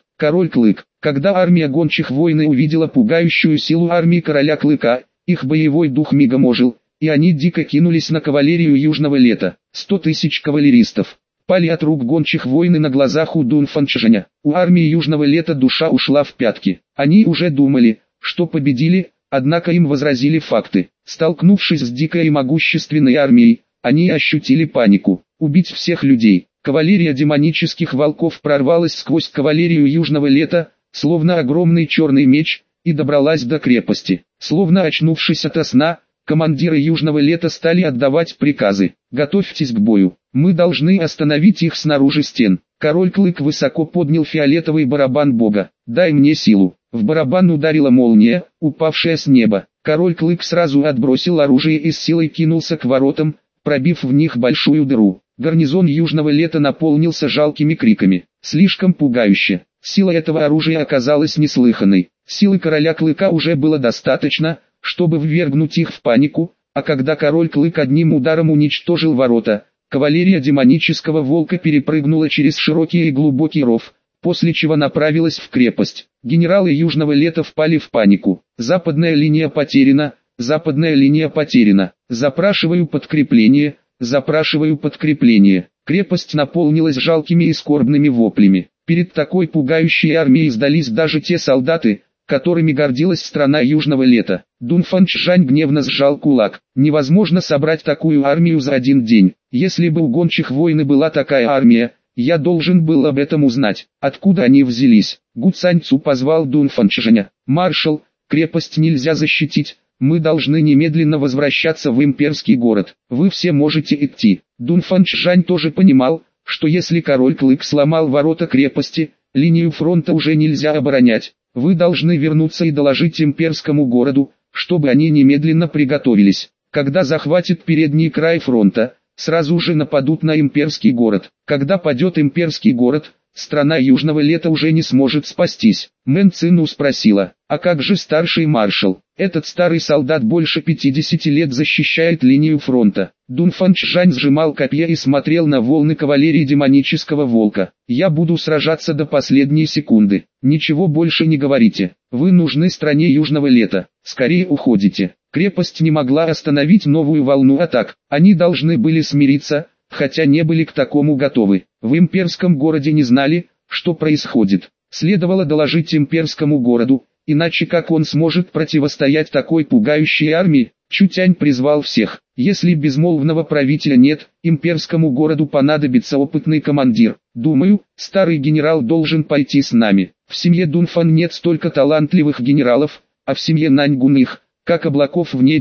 когда армия гончих войны увидела пугающую силу армии короля Клыка, их боевой дух мигом ожил, и они дико кинулись на кавалерию Южного Лета. 100 тысяч кавалеристов пали от рук гончих войны на глазах у Дунфанчжаня. У армии Южного Лета душа ушла в пятки. Они уже думали, что победили, однако им возразили факты. Столкнувшись с дикой и могущественной армией, они ощутили панику. Убить всех людей. Кавалерия демонических волков прорвалась сквозь кавалерию Южного Лета, словно огромный черный меч, и добралась до крепости. Словно очнувшись ото сна, командиры Южного Лета стали отдавать приказы. «Готовьтесь к бою. Мы должны остановить их снаружи стен». Король Клык высоко поднял фиолетовый барабан бога. «Дай мне силу». В барабан ударила молния, упавшая с неба. Король Клык сразу отбросил оружие и с силой кинулся к воротам, пробив в них большую дыру. Гарнизон Южного Лета наполнился жалкими криками. Слишком пугающе. Сила этого оружия оказалась неслыханной. Силы короля Клыка уже было достаточно, чтобы ввергнуть их в панику, а когда король Клык одним ударом уничтожил ворота, кавалерия демонического волка перепрыгнула через широкий и глубокий ров, после чего направилась в крепость. Генералы Южного Лета впали в панику. «Западная линия потеряна, западная линия потеряна. Запрашиваю подкрепление, запрашиваю подкрепление». Крепость наполнилась жалкими и скорбными воплями. Перед такой пугающей армией сдались даже те солдаты, которыми гордилась страна Южного Лета. Дунфанчжань гневно сжал кулак. Невозможно собрать такую армию за один день. Если бы у гончих войны была такая армия, я должен был об этом узнать. Откуда они взялись? Гу Цаньцу позвал Дунфанчжаня. «Маршал, крепость нельзя защитить. Мы должны немедленно возвращаться в имперский город. Вы все можете идти». Дунфанчжань тоже понимал, что если король Клык сломал ворота крепости, линию фронта уже нельзя оборонять. Вы должны вернуться и доложить имперскому городу, чтобы они немедленно приготовились. Когда захватит передний край фронта, сразу же нападут на имперский город. Когда падет имперский город, страна Южного Лета уже не сможет спастись. Мэн Цину спросила: «А как же старший маршал? Этот старый солдат больше 50 лет защищает линию фронта». Дунфанчжань сжимал копье и смотрел на волны кавалерии демонического волка. «Я буду сражаться до последней секунды. Ничего больше не говорите. Вы нужны стране Южного Лета. Скорее уходите». Крепость не могла остановить новую волну атак. Они должны были смириться, хотя не были к такому готовы. В имперском городе не знали, что происходит. Следовало доложить имперскому городу, иначе как он сможет противостоять такой пугающей армии? Чутянь призвал всех. Если безмолвного правителя нет, имперскому городу понадобится опытный командир. Думаю, старый генерал должен пойти с нами. В семье Дунфан нет столько талантливых генералов, а в семье Наньгун их, как облаков в небе,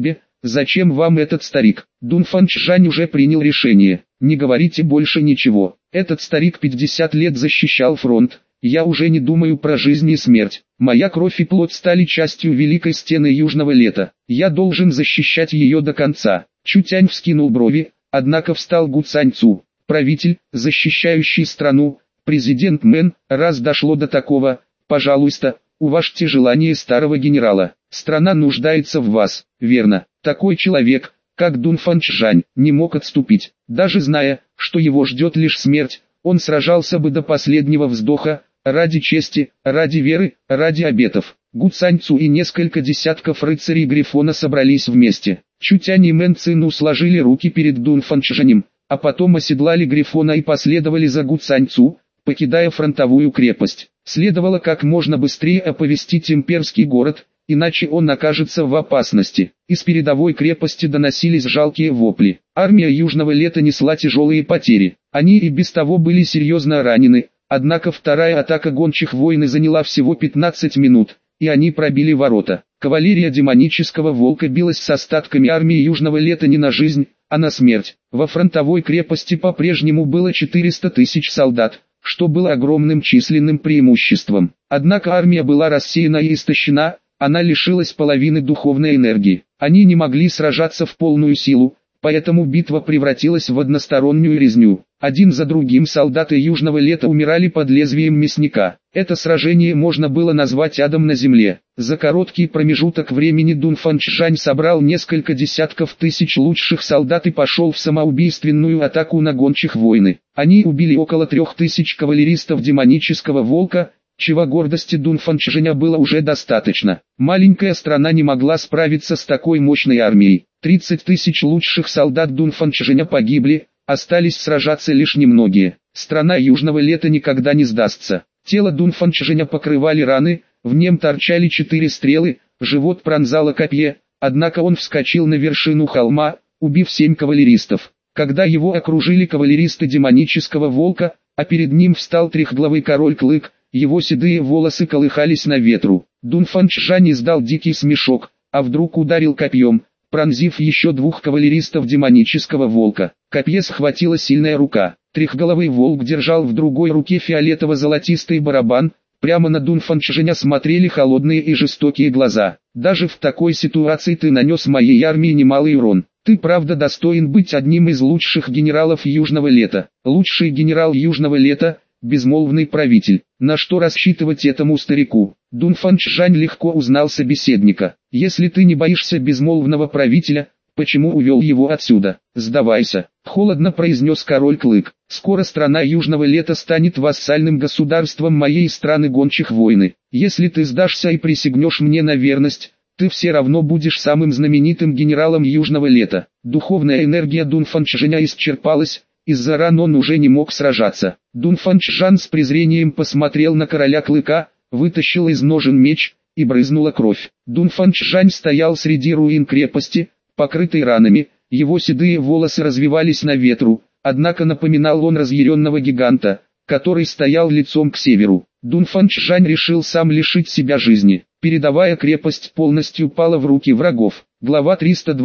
зачем вам этот старик? Дунфан Чжань уже принял решение. Не говорите больше ничего. Этот старик 50 лет защищал фронт. Я уже не думаю про жизнь и смерть. Моя кровь и плоть стали частью Великой Стены Южного Лета. Я должен защищать ее до конца. Чутянь вскинул брови, однако встал Гу Цаньцу. Правитель, защищающий страну, президент Мэн, раз дошло до такого, пожалуйста, уважьте желание старого генерала. Страна нуждается в вас, верно? Такой человек, как Дунфан Чжань, не мог отступить. Даже зная, что его ждет лишь смерть, он сражался бы до последнего вздоха, ради чести, ради веры, ради обетов. Гу Цаньцу и несколько десятков рыцарей Грифона собрались вместе. Чутянь и Мэн Цину сложили руки перед Дунфан Чжанем, а потом оседлали Грифона и последовали за Гу Цаньцу, покидая фронтовую крепость. Следовало как можно быстрее оповестить имперский город, иначе он окажется в опасности. Из передовой крепости доносились жалкие вопли. Армия Южного Лета несла тяжелые потери. Они и без того были серьезно ранены, однако вторая атака гончих войны заняла всего 15 минут, и они пробили ворота. Кавалерия демонического волка билась с остатками армии Южного Лета не на жизнь, а на смерть. Во фронтовой крепости по-прежнему было 400 тысяч солдат, что было огромным численным преимуществом. Однако армия была рассеяна и истощена, она лишилась половины духовной энергии. Они не могли сражаться в полную силу, поэтому битва превратилась в одностороннюю резню. Один за другим солдаты Южного Лета умирали под лезвием мясника. Это сражение можно было назвать адом на земле. За короткий промежуток времени Дунфан Чжань собрал несколько десятков тысяч лучших солдат и пошел в самоубийственную атаку на гончих войны. Они убили около 3000 кавалеристов демонического волка, чего гордости Дунфан Чжаня было уже достаточно. Маленькая страна не могла справиться с такой мощной армией. 30 тысяч лучших солдат Дунфан Чжаня погибли, остались сражаться лишь немногие. Страна Южного Лета никогда не сдастся. Тело Дунфан Чжаня покрывали раны, в нем торчали 4 стрелы, живот пронзало копье, однако он вскочил на вершину холма, убив 7 кавалеристов. Когда его окружили кавалеристы демонического волка, а перед ним встал трехглавый король Клык, его седые волосы колыхались на ветру. Дунфан Чжань издал дикий смешок, а вдруг ударил копьем, пронзив еще 2 кавалеристов демонического волка. Копье схватила сильная рука. Трехголовый волк держал в другой руке фиолетово-золотистый барабан. Прямо на Дунфан Чжаня смотрели холодные и жестокие глаза. Даже в такой ситуации ты нанес моей армии немалый урон. Ты правда достоин быть одним из лучших генералов Южного Лета. Лучший генерал Южного Лета, безмолвный правитель. На что рассчитывать этому старику? Дунфан Чжань легко узнал собеседника. Если ты не боишься безмолвного правителя, почему увел его отсюда? Сдавайся, холодно произнес король Клык. Скоро страна Южного Лета станет вассальным государством моей страны гончих войны. Если ты сдашься и присягнешь мне на верность, ты все равно будешь самым знаменитым генералом Южного Лета. Духовная энергия Дунфан Чжаня исчерпалась, из-за ран он уже не мог сражаться. Дунфан Чжан с презрением посмотрел на короля Клыка, вытащил из ножен меч, и брызнула кровь. Дунфан Чжань стоял среди руин крепости, покрытый ранами, его седые волосы развивались на ветру, однако напоминал он разъяренного гиганта, который стоял лицом к северу. Дунфан Чжань решил сам лишить себя жизни. Передовая крепость полностью пала в руки врагов. Глава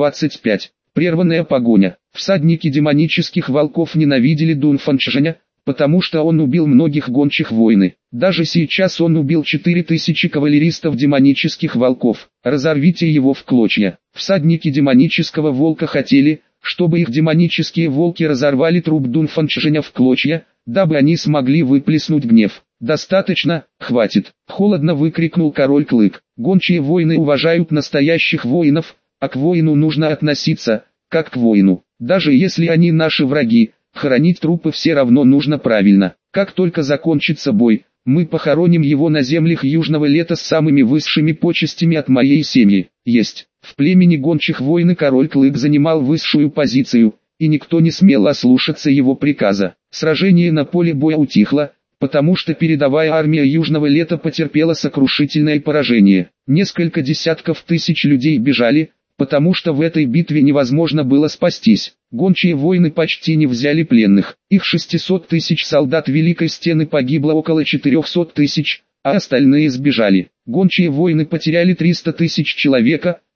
325. Прерванная погоня. Всадники демонических волков ненавидели Дунфан Чжаня, потому что он убил многих гончих войны. Даже сейчас он убил 4000 кавалеристов демонических волков. Разорвите его в клочья. Всадники демонического волка хотели, чтобы их демонические волки разорвали труп Дунфан Чжаня в клочья, дабы они смогли выплеснуть гнев. «Достаточно, хватит!» – холодно выкрикнул король Клык. «Гончие воины уважают настоящих воинов, а к воину нужно относиться, как к воину. Даже если они наши враги, хоронить трупы все равно нужно правильно. Как только закончится бой, мы похороним его на землях Южного Лета с самыми высшими почестями от моей семьи. Есть». В племени гончих войны король Клык занимал высшую позицию, и никто не смел ослушаться его приказа. Сражение на поле боя утихло, потому что передовая армия Южного Лета потерпела сокрушительное поражение. Несколько десятков тысяч людей бежали, потому что в этой битве невозможно было спастись. Гончие войны почти не взяли пленных. Их 600 тысяч солдат Великой Стены погибло около 400 тысяч, а остальные сбежали. Гончие войны потеряли 300 тысяч человека,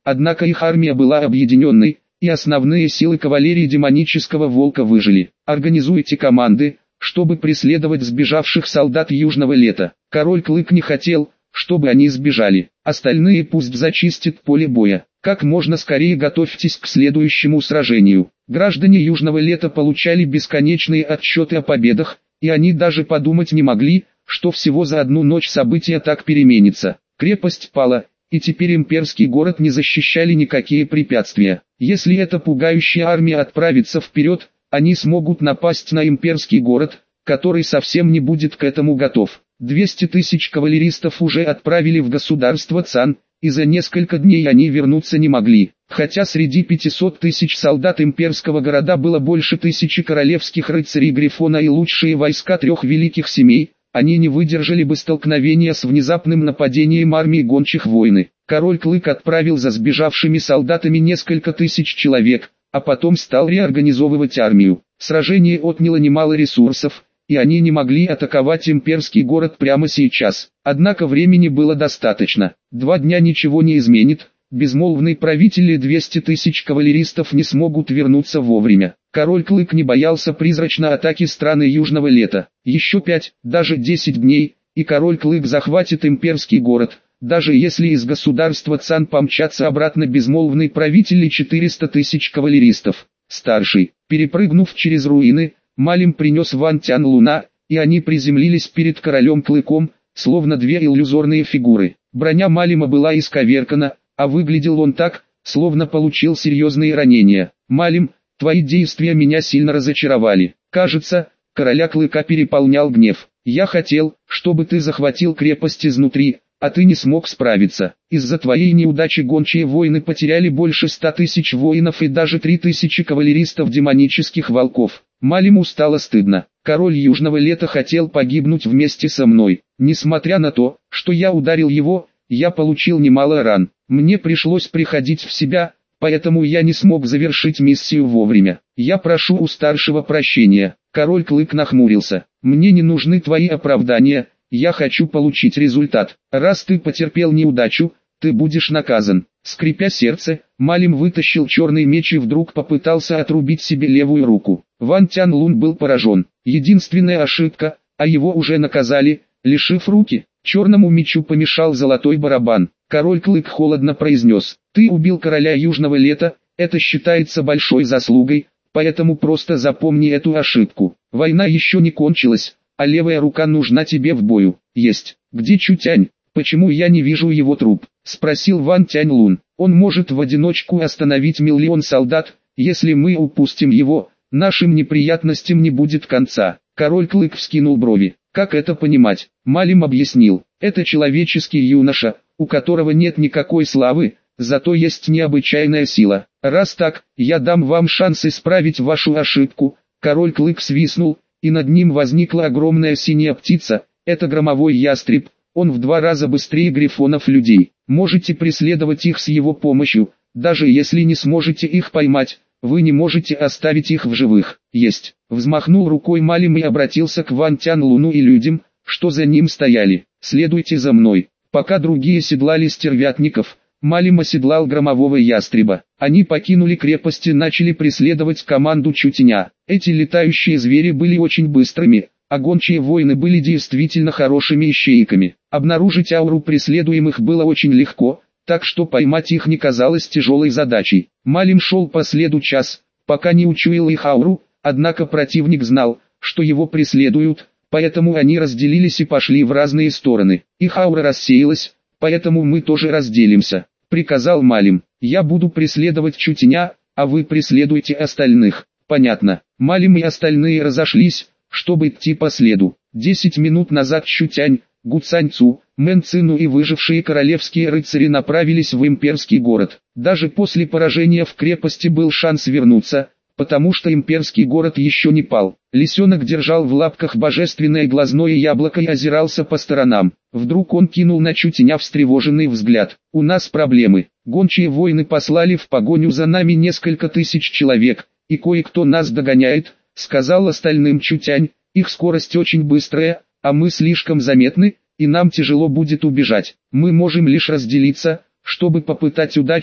однако их армия была объединенной, и основные силы кавалерии демонического волка выжили. Организуйте команды, чтобы преследовать сбежавших солдат Южного лета. Король Клык не хотел, чтобы они сбежали. Остальные пусть зачистят поле боя. Как можно скорее готовьтесь к следующему сражению. Граждане Южного лета получали бесконечные отчеты о победах, и они даже подумать не могли, что всего за одну ночь события так переменятся. Крепость пала, и теперь имперский город не защищали никакие препятствия. Если эта пугающая армия отправится вперед, они смогут напасть на имперский город, который совсем не будет к этому готов. 200 тысяч кавалеристов уже отправили в государство Цан, и за несколько дней они вернуться не могли. Хотя среди 500 тысяч солдат имперского города было больше 1000 королевских рыцарей Грифона и лучшие войска 3 великих семей, они не выдержали бы столкновения с внезапным нападением армии гончих войны. Король Клык отправил за сбежавшими солдатами несколько тысяч человек, а потом стал реорганизовывать армию. Сражение отняло немало ресурсов, и они не могли атаковать имперский город прямо сейчас. Однако времени было достаточно. 2 дня ничего не изменит, безмолвные правители 200 тысяч кавалеристов не смогут вернуться вовремя. Король Клык не боялся призрачной атаки страны Южного лета. Еще 5, даже 10 дней, и король Клык захватит имперский город. Даже если из государства Цан помчатся обратно безмолвные правители 400 тысяч кавалеристов. Старший, перепрыгнув через руины, Малим принес Ван Тян Луна, и они приземлились перед королем Клыком, словно 2 иллюзорные фигуры. Броня Малима была исковеркана, а выглядел он так, словно получил серьезные ранения. «Малим, твои действия меня сильно разочаровали. Кажется, короля Клыка переполнял гнев. Я хотел, чтобы ты захватил крепость изнутри, а ты не смог справиться. Из-за твоей неудачи гончие воины потеряли больше 100 тысяч воинов и даже 3000 кавалеристов демонических волков». Малиму стало стыдно. Король Южного лета хотел погибнуть вместе со мной. Несмотря на то, что я ударил его, я получил немало ран. Мне пришлось приходить в себя, поэтому я не смог завершить миссию вовремя. Я прошу у старшего прощения. Король Клык нахмурился. Мне не нужны твои оправдания, я хочу получить результат. Раз ты потерпел неудачу, ты будешь наказан. Скрипя сердце, Малим вытащил черный меч и вдруг попытался отрубить себе левую руку. Ван Тян Лун был поражен. Единственная ошибка, а его уже наказали, лишив руки. Черному мечу помешал золотой барабан. Король Клык холодно произнес: «Ты убил короля Южного лета, это считается большой заслугой, поэтому просто запомни эту ошибку. Война еще не кончилась, а левая рука нужна тебе в бою». «Есть. Где Чутянь? Почему я не вижу его труп?» — спросил Ван Тянь Лун. «Он может в одиночку остановить 1 000 000 солдат, если мы упустим его, нашим неприятностям не будет конца». Король Клык вскинул брови. «Как это понимать?» Малим объяснил. «Это человеческий юноша, у которого нет никакой славы, зато есть необычайная сила. Раз так, я дам вам шанс исправить вашу ошибку». Король Клык свистнул, и над ним возникла огромная синяя птица. Это громовой ястреб, он в 2 раза быстрее грифонов людей. Можете преследовать их с его помощью, даже если не сможете их поймать, вы не можете оставить их в живых. Есть. Взмахнул рукой Малим и обратился к Ван Тян Луну и людям, что за ним стояли. Следуйте за мной. Пока другие седлали стервятников, Малим оседлал громового ястреба. Они покинули крепость и начали преследовать команду Чутяня. Эти летающие звери были очень быстрыми, а гончие воины были действительно хорошими ищейками. Обнаружить ауру преследуемых было очень легко, так что поймать их не казалось тяжелой задачей. Малим шел по следу час, пока не учуял их ауру, однако противник знал, что его преследуют, поэтому они разделились и пошли в разные стороны. Их аура рассеялась, поэтому мы тоже разделимся, приказал Малим. Я буду преследовать Чутяня, а вы преследуйте остальных. Понятно. Малим и остальные разошлись, чтобы идти по следу. 10 минут назад Чутянь, Гуцань Цу, Мэн Цину и выжившие королевские рыцари направились в имперский город. Даже после поражения в крепости был шанс вернуться, потому что имперский город еще не пал. Лисенок держал в лапках божественное глазное яблоко и озирался по сторонам. Вдруг он кинул на Чутяня встревоженный взгляд. «У нас проблемы. Гончие воины послали в погоню за нами несколько тысяч человек, и кое-кто нас догоняет», — сказал остальным Чутянь. «Их скорость очень быстрая, а мы слишком заметны, и нам тяжело будет убежать. Мы можем лишь разделиться, чтобы попытать удачу»,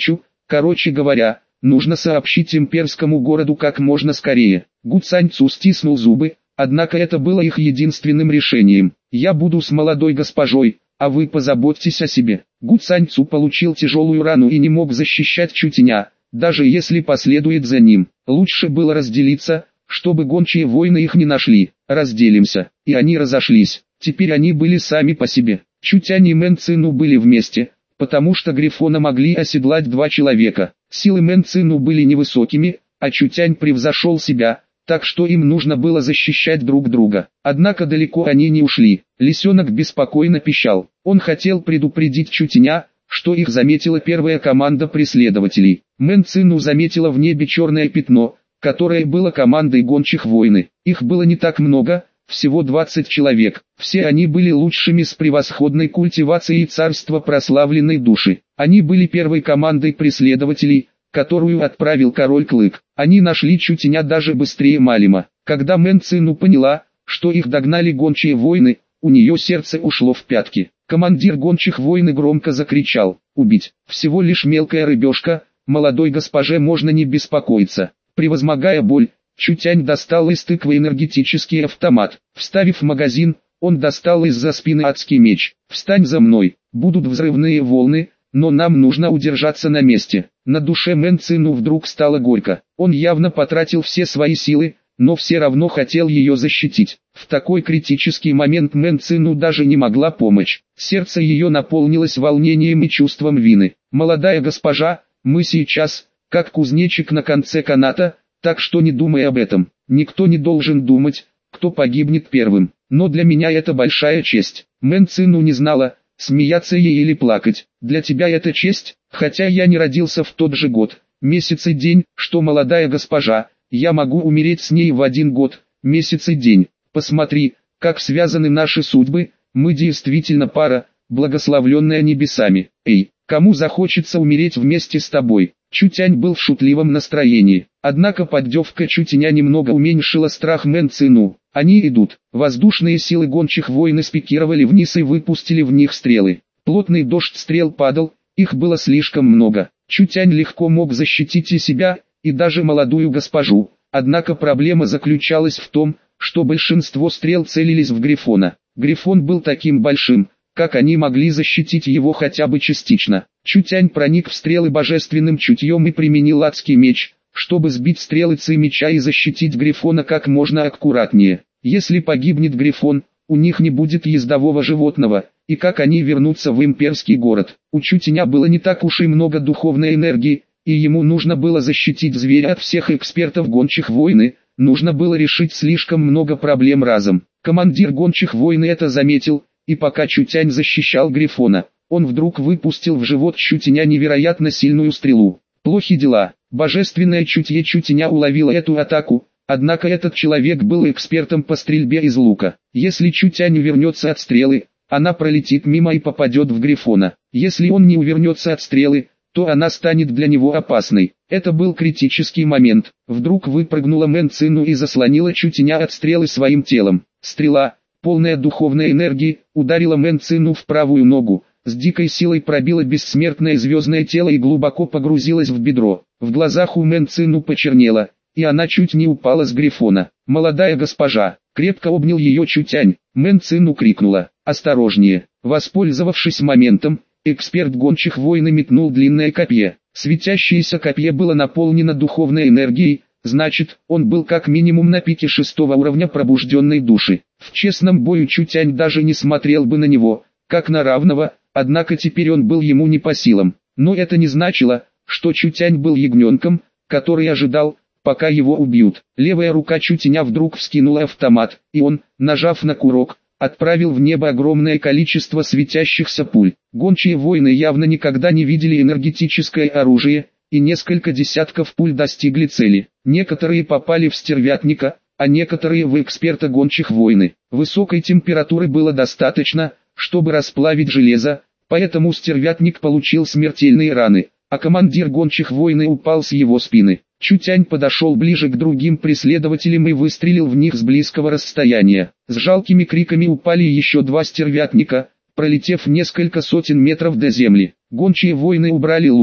Короче говоря, нужно сообщить имперскому городу как можно скорее. Гу Цаньцу стиснул зубы, однако это было их единственным решением. Я буду с молодой госпожой, а вы позаботьтесь о себе. Гу Цаньцу получил тяжелую рану и не мог защищать Чутиня, даже если последует за ним. Лучше было разделиться, чтобы гончие воины их не нашли. Разделимся. И они разошлись. Теперь они были сами по себе. Чутянь и Мэн Цину были вместе, потому что Грифона могли оседлать 2 человека. Силы Мэн Цину были невысокими, а Чутянь превзошел себя, так что им нужно было защищать друг друга. Однако далеко они не ушли. Лисенок беспокойно пищал. Он хотел предупредить Чутяня, что их заметила первая команда преследователей. Мэн Цину заметила в небе черное пятно, которое было командой гончих войны. Их было не так много, всего 20 человек. Все они были лучшими с превосходной культивацией царства прославленной души. Они были первой командой преследователей, которую отправил король Клык. Они нашли Чутяня даже быстрее Малима. Когда Мэн Цину поняла, что их догнали гончие войны, у нее сердце ушло в пятки. Командир гончих войны громко закричал: «Убить! Всего лишь мелкая рыбешка, молодой госпоже можно не беспокоиться». Превозмогая боль, Чутянь достал из тыквы энергетический автомат. Вставив магазин, он достал из-за спины адский меч. «Встань за мной, будут взрывные волны, но нам нужно удержаться на месте». На душе Мэн Цину вдруг стало горько. Он явно потратил все свои силы, но все равно хотел ее защитить. В такой критический момент Мэн Цину даже не могла помочь. Сердце ее наполнилось волнением и чувством вины. «Молодая госпожа, мы сейчас, как кузнечик на конце каната, так что не думай об этом. Никто не должен думать, кто погибнет первым. Но для меня это большая честь». Мэн Цину не знала, смеяться ей или плакать. «Для тебя это честь, хотя я не родился в тот же год, месяц и день, что молодая госпожа. Я могу умереть с ней в 1 год, месяц и день. Посмотри, как связаны наши судьбы, мы действительно пара, благословленная небесами. Эй, кому захочется умереть вместе с тобой?» Чутянь был в шутливом настроении. Однако поддевка Чутяня немного уменьшила страх Мэн Цину. «Они идут». Воздушные силы гончих войн спикировали вниз и выпустили в них стрелы. Плотный дождь стрел падал, их было слишком много. Чутянь легко мог защитить и себя, и даже молодую госпожу. Однако проблема заключалась в том, что большинство стрел целились в Грифона. Грифон был таким большим, как они могли защитить его хотя бы частично. Чутянь проник в стрелы божественным чутьем и применил адский меч, чтобы сбить стрелы Ци меча и защитить Грифона как можно аккуратнее. Если погибнет Грифон, у них не будет ездового животного, и как они вернутся в имперский город? У Чутяня было не так уж и много духовной энергии, и ему нужно было защитить зверя от всех экспертов гончих войны, нужно было решить слишком много проблем разом. Командир гончих войны это заметил, и пока Чутянь защищал Грифона, он вдруг выпустил в живот Чутяня невероятно сильную стрелу. Плохи дела. Божественное чутье Чутяня уловило эту атаку, однако этот человек был экспертом по стрельбе из лука. Если Чутянь увернется от стрелы, она пролетит мимо и попадет в Грифона. Если он не увернется от стрелы, то она станет для него опасной. Это был критический момент. Вдруг выпрыгнула Мэн Цину и заслонила Чутяня от стрелы своим телом. Стрела, полная духовной энергии, ударила Мэн Цину в правую ногу, с дикой силой пробила бессмертное звездное тело и глубоко погрузилась в бедро. В глазах у Мэн Цину почернело, и она чуть не упала с Грифона. «Молодая госпожа!» Крепко обнял ее Чутянь. Мэн Цину крикнула: «Осторожнее!» Воспользовавшись моментом, эксперт гончих войн метнул длинное копье. Светящееся копье было наполнено духовной энергией, значит, он был как минимум на пике 6-го уровня пробужденной души. В честном бою Чутянь даже не смотрел бы на него, как на равного, однако теперь он был ему не по силам. Но это не значило, что Чутянь был ягненком, который ожидал, пока его убьют. Левая рука Чутяня вдруг вскинула автомат, и он, нажав на курок, отправил в небо огромное количество светящихся пуль. Гончие войны явно никогда не видели энергетическое оружие, и несколько десятков пуль достигли цели. Некоторые попали в стервятника, а некоторые в эксперта гончих войны. Высокой температуры было достаточно, чтобы расплавить железо, поэтому стервятник получил смертельные раны, а командир гончих войны упал с его спины. Чутянь подошел ближе к другим преследователям и выстрелил в них с близкого расстояния. С жалкими криками упали еще 2 стервятника, пролетев несколько сотен метров до земли. Гончие войны убрали луки,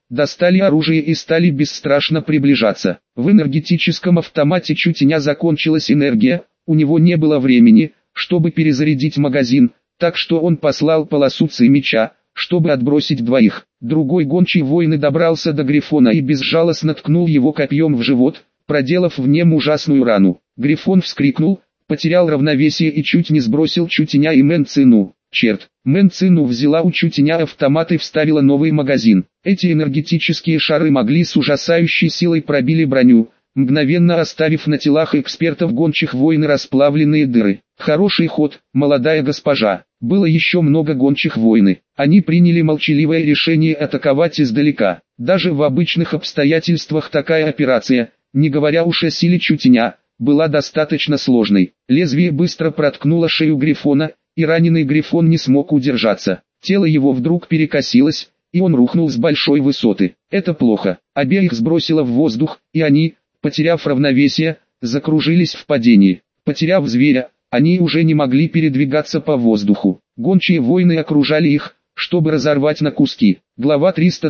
достали оружие и стали бесстрашно приближаться. В энергетическом автомате Чутеня закончилась энергия, у него не было времени, чтобы перезарядить магазин, так что он послал полосу Ци меча, чтобы отбросить двоих. Другой гончий воин добрался до Грифона и безжалостно ткнул его копьем в живот, проделав в нем ужасную рану. Грифон вскрикнул, потерял равновесие и чуть не сбросил Чутеня и Мэн Цину. Черт! Мэн Цину взяла у Чутеня автомат и вставила новый магазин. Эти энергетические шары могли с ужасающей силой пробили броню, мгновенно оставив на телах экспертов гончих войн расплавленные дыры. Хороший ход, молодая госпожа. Было еще много гончих войны. Они приняли молчаливое решение атаковать издалека. Даже в обычных обстоятельствах такая операция, не говоря уж о силе Чутеня, была достаточно сложной. Лезвие быстро проткнуло шею Грифона, и раненый Грифон не смог удержаться. Тело его вдруг перекосилось, и он рухнул с большой высоты. Это плохо. Обеих сбросило в воздух, и они, потеряв равновесие, закружились в падении. Потеряв зверя, они уже не могли передвигаться по воздуху. Гончие воины окружали их, чтобы разорвать на куски. Глава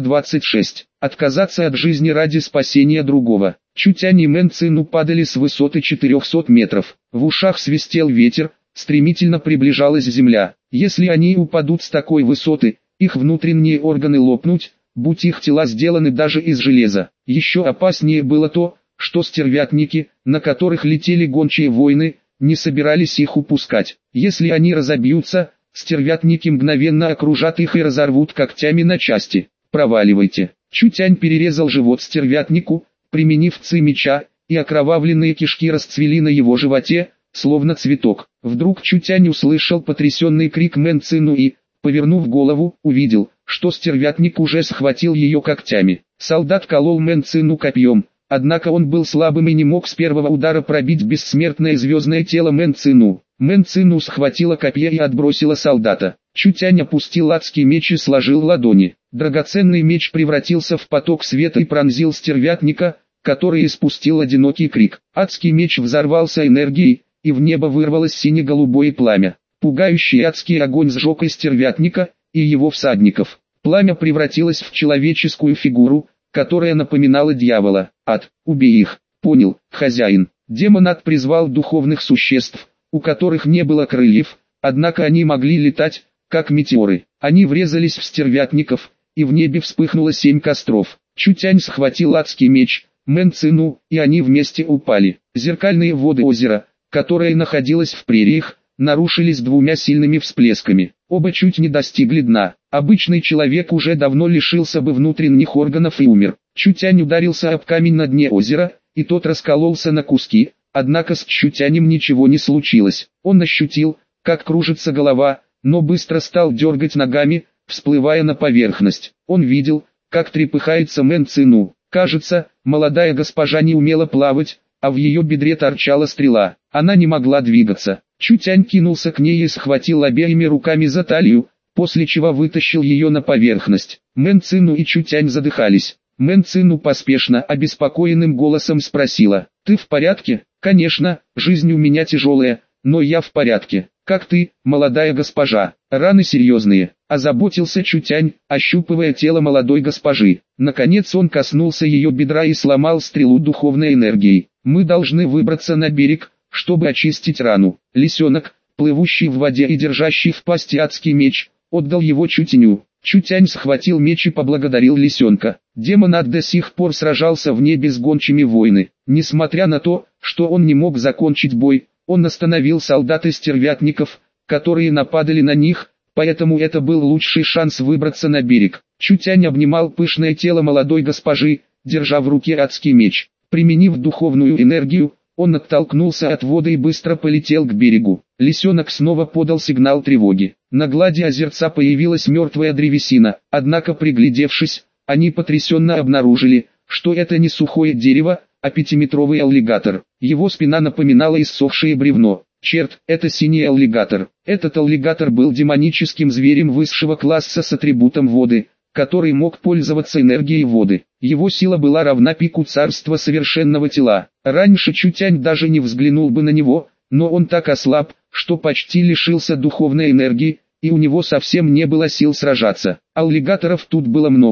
326. Отказаться от жизни ради спасения другого. Чутянь и Мэн Цину падали с высоты 400 метров. В ушах свистел ветер, стремительно приближалась земля. Если они упадут с такой высоты, их внутренние органы лопнут, будь их тела сделаны даже из железа. Еще опаснее было то, что стервятники, на которых летели гончие воины, не собирались их упускать. Если они разобьются, стервятники мгновенно окружат их и разорвут когтями на части. Проваливайте. Чутянь перерезал живот стервятнику, применив Ци меча, и окровавленные кишки расцвели на его животе, словно цветок. Вдруг Чутянь услышал потрясенный крик Мэн Цину и, повернув голову, увидел, что стервятник уже схватил ее когтями. Солдат колол Мэн Цину копьем, однако он был слабым и не мог с первого удара пробить бессмертное звездное тело Мэн Цину. Мэн Цину схватила копье и отбросила солдата. Чутянь опустил адский меч и сложил ладони. Драгоценный меч превратился в поток света и пронзил стервятника, который испустил одинокий крик. Адский меч взорвался энергией, и в небо вырвалось сине-голубое пламя. Пугающий адский огонь сжег и стервятника, и его всадников. Пламя превратилось в человеческую фигуру, которая напоминала дьявола. Ад, убей их. Понял, хозяин. Демон-ад призвал духовных существ, у которых не было крыльев, однако они могли летать, как метеоры. Они врезались в стервятников, и в небе вспыхнуло 7 костров. Чутянь схватил адский меч, Мэн Цину, и они вместе упали. Зеркальные воды озера, которое находилось в прериях, нарушились 2 сильными всплесками. Оба чуть не достигли дна. Обычный человек уже давно лишился бы внутренних органов и умер. Чутянь ударился об камень на дне озера, и тот раскололся на куски, однако с Чутянем ничего не случилось. Он ощутил, как кружится голова, но быстро стал дергать ногами, всплывая на поверхность. Он видел, как трепыхается Мэн Цину. Кажется, молодая госпожа не умела плавать, а в ее бедре торчала стрела. Она не могла двигаться. Чутянь кинулся к ней и схватил обеими руками за талию, после чего вытащил ее на поверхность. Мэн Цину и Чутянь задыхались. Мэн Цину поспешно, обеспокоенным голосом спросила: «Ты в порядке?» «Конечно, жизнь у меня тяжелая, но я в порядке. Как ты, молодая госпожа?» «Раны серьезные», — озаботился Чутянь, ощупывая тело молодой госпожи. Наконец он коснулся ее бедра и сломал стрелу духовной энергией. «Мы должны выбраться на берег, чтобы очистить рану». Лисенок, плывущий в воде и держащий в пасти адский меч, отдал его Чутяню. Чутянь схватил меч и поблагодарил лисенка. Демон-ад до сих пор сражался в небе с гончими войны. Несмотря на то, что он не мог закончить бой, он остановил солдат и стервятников, которые нападали на них, поэтому это был лучший шанс выбраться на берег. Чутянь обнимал пышное тело молодой госпожи, держа в руке адский меч. Применив духовную энергию, он оттолкнулся от воды и быстро полетел к берегу. Лисенок снова подал сигнал тревоги. На глади озерца появилась мертвая древесина, однако приглядевшись, они потрясенно обнаружили, что это не сухое дерево, а 5-метровый аллигатор. Его спина напоминала иссохшее бревно. Черт, это синий аллигатор. Этот аллигатор был демоническим зверем высшего класса с атрибутом воды, который мог пользоваться энергией воды. Его сила была равна пику царства совершенного тела. Раньше Чутянь даже не взглянул бы на него, но он так ослаб, что почти лишился духовной энергии, и у него совсем не было сил сражаться. Аллигаторов тут было много,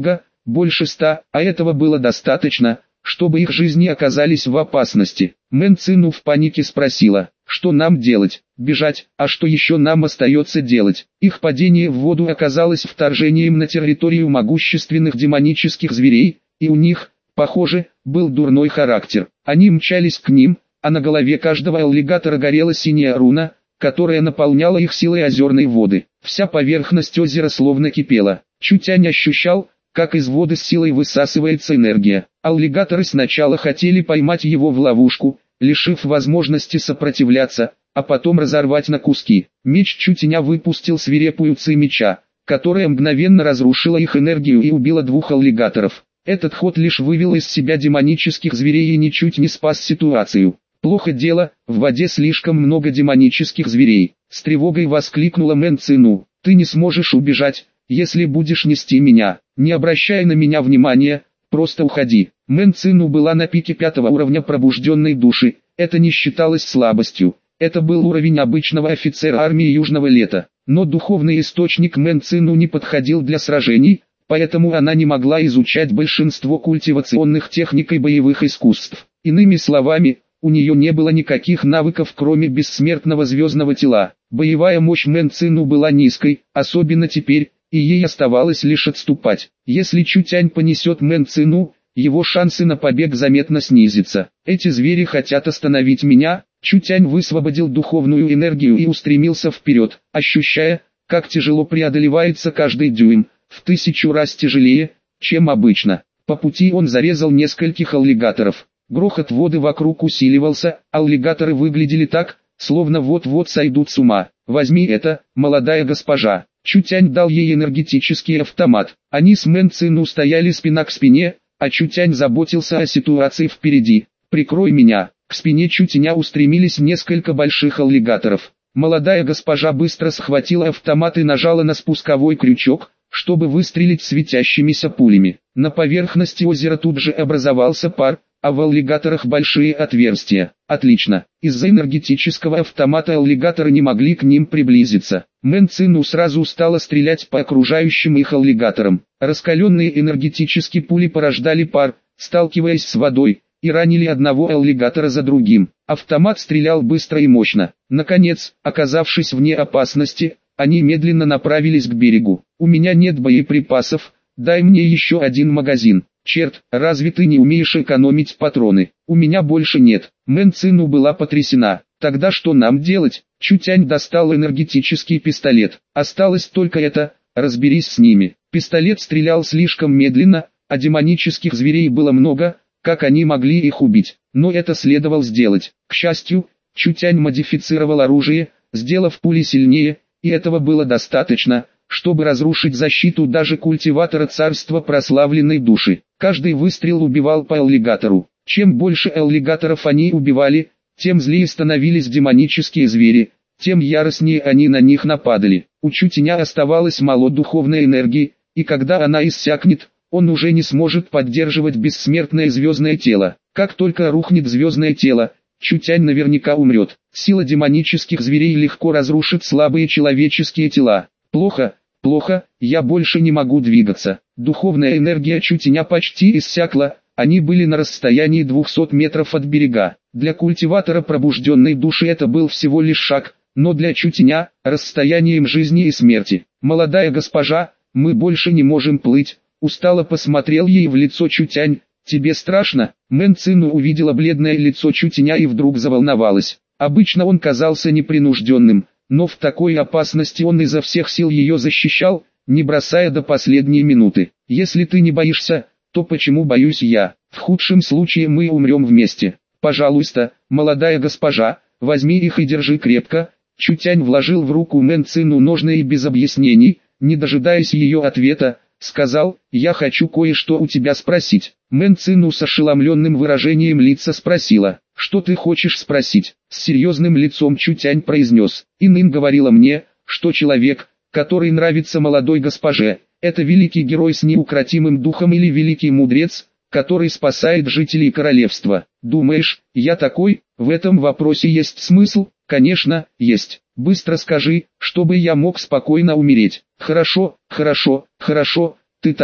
больше 100, а этого было достаточно, чтобы их жизни оказались в опасности. Мэн Цину в панике спросила, что нам делать, бежать, а что еще нам остается делать? Их падение в воду оказалось вторжением на территорию могущественных демонических зверей, и у них, похоже, был дурной характер. Они мчались к ним, а на голове каждого аллигатора горела синяя руна, которая наполняла их силой озерной воды. Вся поверхность озера словно кипела. Чутянь ощущал, как из воды с силой высасывается энергия. Аллигаторы сначала хотели поймать его в ловушку, лишив возможности сопротивляться, а потом разорвать на куски. Меч Чутяня выпустил свирепую ци меча, которая мгновенно разрушила их энергию и убила 2 аллигаторов. Этот ход лишь вывел из себя демонических зверей и ничуть не спас ситуацию. «Плохо дело, в воде слишком много демонических зверей», — с тревогой воскликнула Мэн Цину. «Ты не сможешь убежать, если будешь нести меня. Не обращай на меня внимания, просто уходи». Мэн Цину была на пике 5-го уровня пробужденной души. Это не считалось слабостью. Это был уровень обычного офицера армии Южного Лета. Но духовный источник Мэн Цину не подходил для сражений, поэтому она не могла изучать большинство культивационных техник и боевых искусств. Иными словами, у нее не было никаких навыков, кроме бессмертного звездного тела. Боевая мощь Мэн Цину была низкой, особенно теперь, и ей оставалось лишь отступать. Если Чутянь понесет Мэн Цину, его шансы на побег заметно снизятся. «Эти звери хотят остановить меня». Чутянь высвободил духовную энергию и устремился вперед, ощущая, как тяжело преодолевается каждый дюйм, в 1000 раз тяжелее, чем обычно. По пути он зарезал нескольких аллигаторов. Грохот воды вокруг усиливался, аллигаторы выглядели так, словно вот-вот сойдут с ума. «Возьми это, молодая госпожа». Чутянь дал ей энергетический автомат. Они с Мэн Цину стояли спина к спине, а Чутянь заботился о ситуации впереди. «Прикрой меня». К спине Чутяня устремились несколько больших аллигаторов. Молодая госпожа быстро схватила автомат и нажала на спусковой крючок, чтобы выстрелить светящимися пулями. На поверхности озера тут же образовался пар, а в аллигаторах большие отверстия. Отлично. Из-за энергетического автомата аллигаторы не могли к ним приблизиться. Мэн Цину сразу стала стрелять по окружающим их аллигаторам. Раскаленные энергетические пули порождали пар, сталкиваясь с водой, и ранили одного аллигатора за другим. Автомат стрелял быстро и мощно. Наконец, оказавшись вне опасности, они медленно направились к берегу. «У меня нет боеприпасов, дай мне еще один магазин». «Черт, разве ты не умеешь экономить патроны? У меня больше нет». Мэн Цину была потрясена. «Тогда что нам делать?» Чутянь достал энергетический пистолет. «Осталось только это, разберись с ними». Пистолет стрелял слишком медленно, а демонических зверей было много, как они могли их убить. Но это следовало сделать. К счастью, Чутянь модифицировал оружие, сделав пули сильнее, и этого было достаточно, чтобы разрушить защиту даже культиватора царства прославленной души. Каждый выстрел убивал по аллигатору. Чем больше аллигаторов они убивали, тем злее становились демонические звери, тем яростнее они на них нападали. У Чутяня оставалось мало духовной энергии, и когда она иссякнет, он уже не сможет поддерживать бессмертное звездное тело. Как только рухнет звездное тело, Чутянь наверняка умрет. Сила демонических зверей легко разрушит слабые человеческие тела. «Плохо, плохо, я больше не могу двигаться». Духовная энергия Чутяня почти иссякла, они были на расстоянии 200 метров от берега. Для культиватора пробужденной души это был всего лишь шаг, но для Чутяня – расстоянием жизни и смерти. «Молодая госпожа, мы больше не можем плыть», – устало посмотрел ей в лицо Чутянь. «Тебе страшно?» Мэн Цину увидела бледное лицо Чутяня и вдруг заволновалась. Обычно он казался непринужденным, но в такой опасности он изо всех сил ее защищал, не бросая до последней минуты. «Если ты не боишься, то почему боюсь я? В худшем случае мы умрем вместе. Пожалуйста, молодая госпожа, возьми их и держи крепко». Чутянь вложил в руку Мэн Цину ножны и без объяснений, не дожидаясь ее ответа, сказал: «Я хочу кое-что у тебя спросить». Мэн Цину с ошеломленным выражением лица спросила: «Что ты хочешь спросить?» С серьезным лицом Чутянь произнес: «Инын говорила мне, что человек, который нравится молодой госпоже, это великий герой с неукротимым духом или великий мудрец, который спасает жителей королевства. Думаешь, я такой? В этом вопросе есть смысл?» «Конечно, есть. Быстро скажи, чтобы я мог спокойно умереть». «Хорошо, хорошо, хорошо, ты такой».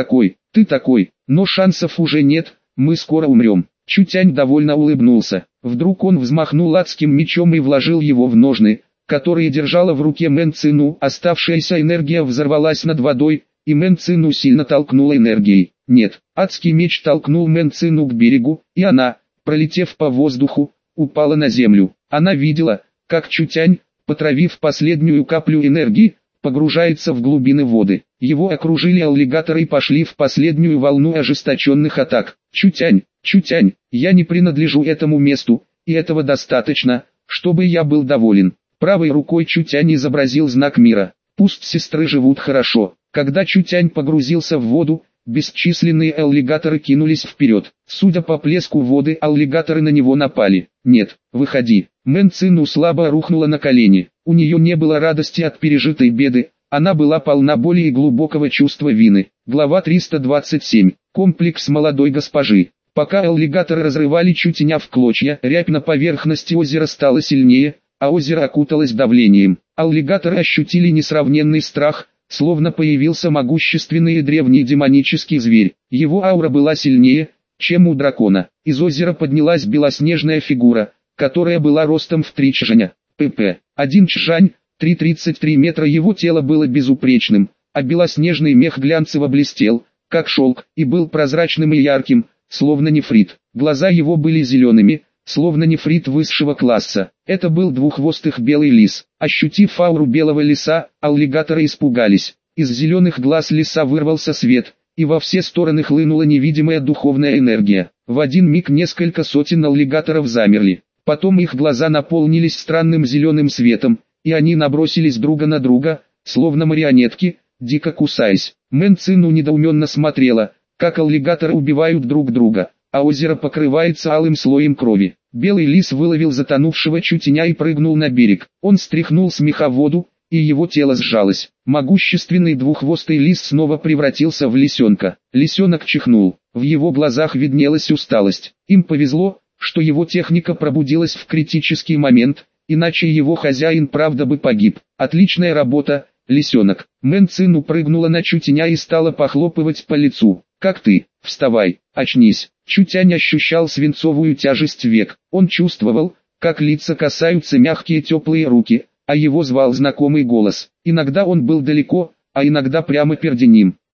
Ты такой, но шансов уже нет, мы скоро умрем. Чутянь довольно улыбнулся. Вдруг он взмахнул адским мечом и вложил его в ножны, которые держала в руке Мэн Цину. Оставшаяся энергия взорвалась над водой, и Мэн Цину сильно толкнула энергией. Нет, адский меч толкнул Мэн Цину к берегу, и она, пролетев по воздуху, упала на землю. Она видела, как Чутянь, потравив последнюю каплю энергии, погружается в глубины воды. Его окружили аллигаторы и пошли в последнюю волну ожесточенных атак. Чутянь, Чутянь, я не принадлежу этому месту, и этого достаточно, чтобы я был доволен. Правой рукой Чутянь изобразил знак мира. Пусть сестры живут хорошо. Когда Чутянь погрузился в воду, бесчисленные аллигаторы кинулись вперед. Судя по плеску воды, аллигаторы на него напали. «Нет, выходи». Мэн Цину слабо рухнула на колени. У нее не было радости от пережитой беды, она была полна боли и глубокого чувства вины. Глава 327. Комплекс молодой госпожи. Пока аллигаторы разрывали Чутяня в клочья, рябь на поверхности озера стала сильнее, а озеро окуталось давлением. Аллигаторы ощутили несравненный страх, словно появился могущественный и древний демонический зверь. Его аура была сильнее, чем у дракона. Из озера поднялась белоснежная фигура, которая была ростом в 3 чжаня. pp. 1 чжань, 3,33 метра. Его тело было безупречным, а белоснежный мех глянцево блестел, как шелк, и был прозрачным и ярким, словно нефрит. Глаза его были зелеными, словно нефрит высшего класса. Это был двуххвостых белый лис. Ощутив ауру белого лиса, аллигаторы испугались. Из зеленых глаз лиса вырвался свет, и во все стороны хлынула невидимая духовная энергия. В один миг несколько сотен аллигаторов замерли. Потом их глаза наполнились странным зеленым светом, и они набросились друг на друга, словно марионетки, дико кусаясь. Мэн Цину недоуменно смотрела, как аллигаторы убивают друг друга, а озеро покрывается алым слоем крови. Белый лис выловил затонувшего Чутяня и прыгнул на берег. Он стряхнул с меха воду, и его тело сжалось. Могущественный двуххвостый лис снова превратился в лисенка. Лисенок чихнул. В его глазах виднелась усталость. Им повезло, что его техника пробудилась в критический момент, иначе его хозяин правда бы погиб. Отличная работа, лисенок. Мэн Цину прыгнула на Чутяня и стала похлопывать по лицу. «Как ты? Вставай, очнись». Чутянь ощущал свинцовую тяжесть век. Он чувствовал, как лица касаются мягкие теплые руки, а его звал знакомый голос. Иногда он был далеко, а иногда прямо перед ним.